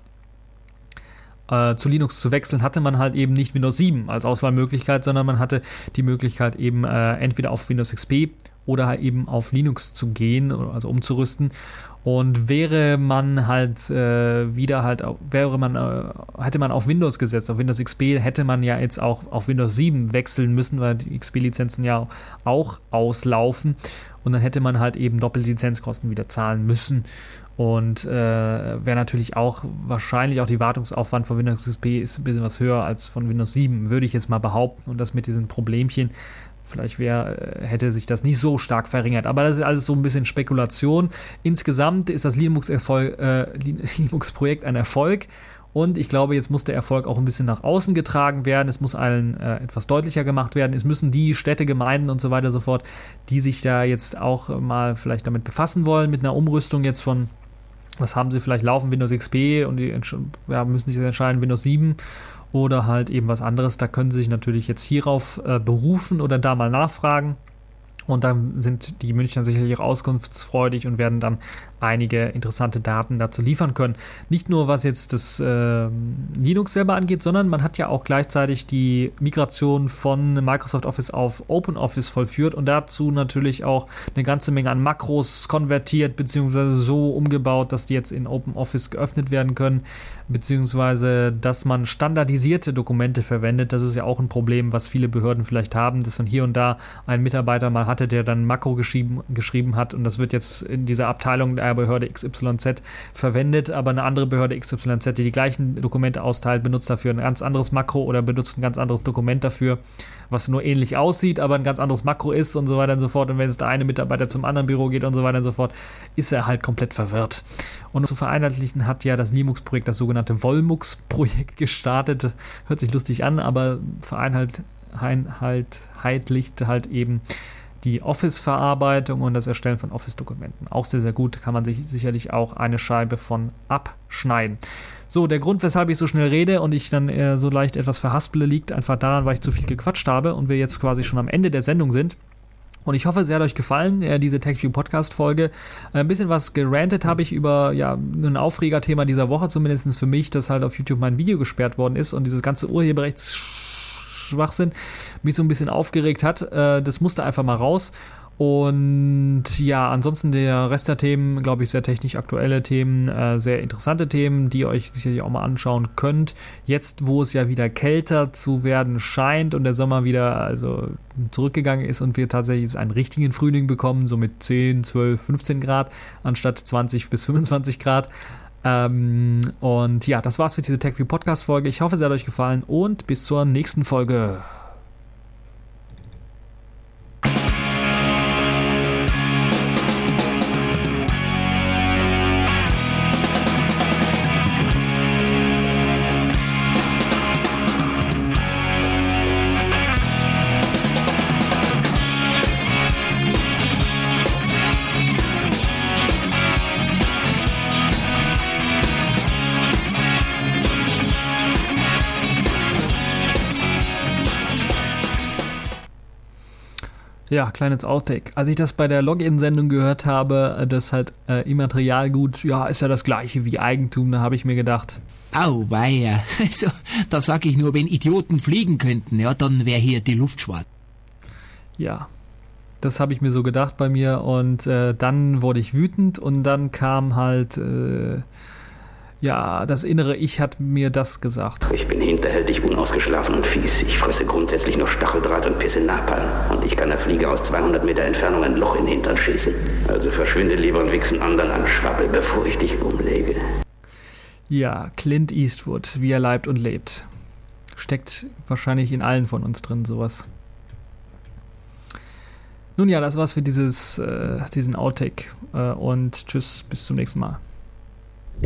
äh, zu Linux zu wechseln, hatte man halt eben nicht Windows sieben als Auswahlmöglichkeit, sondern man hatte die Möglichkeit eben äh, entweder auf Windows X P oder halt eben auf Linux zu gehen, also umzurüsten. Und wäre man halt äh, wieder halt, wäre man, äh, hätte man auf Windows gesetzt, auf Windows X P, hätte man ja jetzt auch auf Windows sieben wechseln müssen, weil die X P-Lizenzen ja auch auslaufen. Und dann hätte man halt eben doppelte Lizenzkosten wieder zahlen müssen. Und äh, wäre natürlich auch, wahrscheinlich auch die Wartungsaufwand von Windows X P ist ein bisschen was höher als von Windows sieben, würde ich jetzt mal behaupten. Und das mit diesen Problemchen, vielleicht wär, hätte sich das nicht so stark verringert. Aber das ist alles so ein bisschen Spekulation. Insgesamt ist das Linux-Erfolg, äh, Linux-Projekt ein Erfolg. Und ich glaube, jetzt muss der Erfolg auch ein bisschen nach außen getragen werden. Es muss allen äh, etwas deutlicher gemacht werden. Es müssen die Städte, Gemeinden und so weiter und so fort, die sich da jetzt auch mal vielleicht damit befassen wollen, mit einer Umrüstung jetzt von, was haben sie vielleicht laufen, Windows X P, und die ja, müssen sich entscheiden, Windows sieben oder halt eben was anderes. Da können sie sich natürlich jetzt hierauf äh, berufen oder da mal nachfragen. Und dann sind die Münchner sicherlich auch auskunftsfreudig und werden dann einige interessante Daten dazu liefern können. Nicht nur was jetzt das äh, Linux selber angeht, sondern man hat ja auch gleichzeitig die Migration von Microsoft Office auf OpenOffice vollführt und dazu natürlich auch eine ganze Menge an Makros konvertiert beziehungsweise so umgebaut, dass die jetzt in OpenOffice geöffnet werden können, beziehungsweise dass man standardisierte Dokumente verwendet. Das ist ja auch ein Problem, was viele Behörden vielleicht haben, dass man hier und da einen Mitarbeiter mal hatte, der dann Makro geschrieben, geschrieben hat, und das wird jetzt in dieser Abteilung der Behörde X Y Z verwendet, aber eine andere Behörde X Y Z, die die gleichen Dokumente austeilt, benutzt dafür ein ganz anderes Makro oder benutzt ein ganz anderes Dokument dafür, was nur ähnlich aussieht, aber ein ganz anderes Makro ist und so weiter und so fort. Und wenn es der eine Mitarbeiter zum anderen Büro geht und so weiter und so fort, ist er halt komplett verwirrt. Und zu vereinheitlichen hat ja das Linux-Projekt, das sogenannte Wolmux-Projekt gestartet. Hört sich lustig an, aber vereinheitlicht halt eben die Office-Verarbeitung und das Erstellen von Office-Dokumenten. Auch sehr, sehr gut, kann man sich sicherlich auch eine Scheibe von abschneiden. So, der Grund, weshalb ich so schnell rede und ich dann äh, so leicht etwas verhaspele, liegt einfach daran, weil ich zu viel gequatscht habe und wir jetzt quasi schon am Ende der Sendung sind. Und ich hoffe, es hat euch gefallen, äh, diese TechView-Podcast-Folge. Äh, ein bisschen was gerantet habe ich über ja ein Aufregerthema dieser Woche, zumindest für mich, dass halt auf YouTube mein Video gesperrt worden ist und dieses ganze Urheberrechtsschwachsinn mich so ein bisschen aufgeregt hat. Äh, das musste einfach mal raus. Und ja, ansonsten der Rest der Themen, glaube ich, sehr technisch aktuelle Themen, äh, sehr interessante Themen, die ihr euch sicherlich auch mal anschauen könnt. Jetzt, wo es ja wieder kälter zu werden scheint und der Sommer wieder also zurückgegangen ist und wir tatsächlich einen richtigen Frühling bekommen, so mit zehn, zwölf, fünfzehn Grad anstatt zwanzig bis fünfundzwanzig Grad. Ähm, und ja, das war's für diese TechView Podcast Folge. Ich hoffe, es hat euch gefallen und bis zur nächsten Folge. Ja, kleines Outtake. Als ich das bei der Login-Sendung gehört habe, dass halt äh, Immaterialgut, ja, ist ja das gleiche wie Eigentum, da habe ich mir gedacht. Au, weia. Also, da sag ich nur, wenn Idioten fliegen könnten, ja, dann wäre hier die Luft schwarz. ja, das habe ich mir so gedacht bei mir und äh, dann wurde ich wütend und dann kam halt, äh, ja, das innere Ich hat mir das gesagt. Ich bin hinterhältig, unausgeschlafen und fies. Ich fresse grundsätzlich nur Stacheldraht und pisse Napalm. Und ich kann der Fliege aus zweihundert Meter Entfernung ein Loch in den Hintern schießen. Also verschwinde lieber und wichsen anderen an, Schwabbel, bevor ich dich umlege. Ja, Clint Eastwood, wie er leibt und lebt. Steckt wahrscheinlich in allen von uns drin, sowas. Nun ja, das war's für dieses, äh, diesen Outtake. Äh, und tschüss, bis zum nächsten Mal.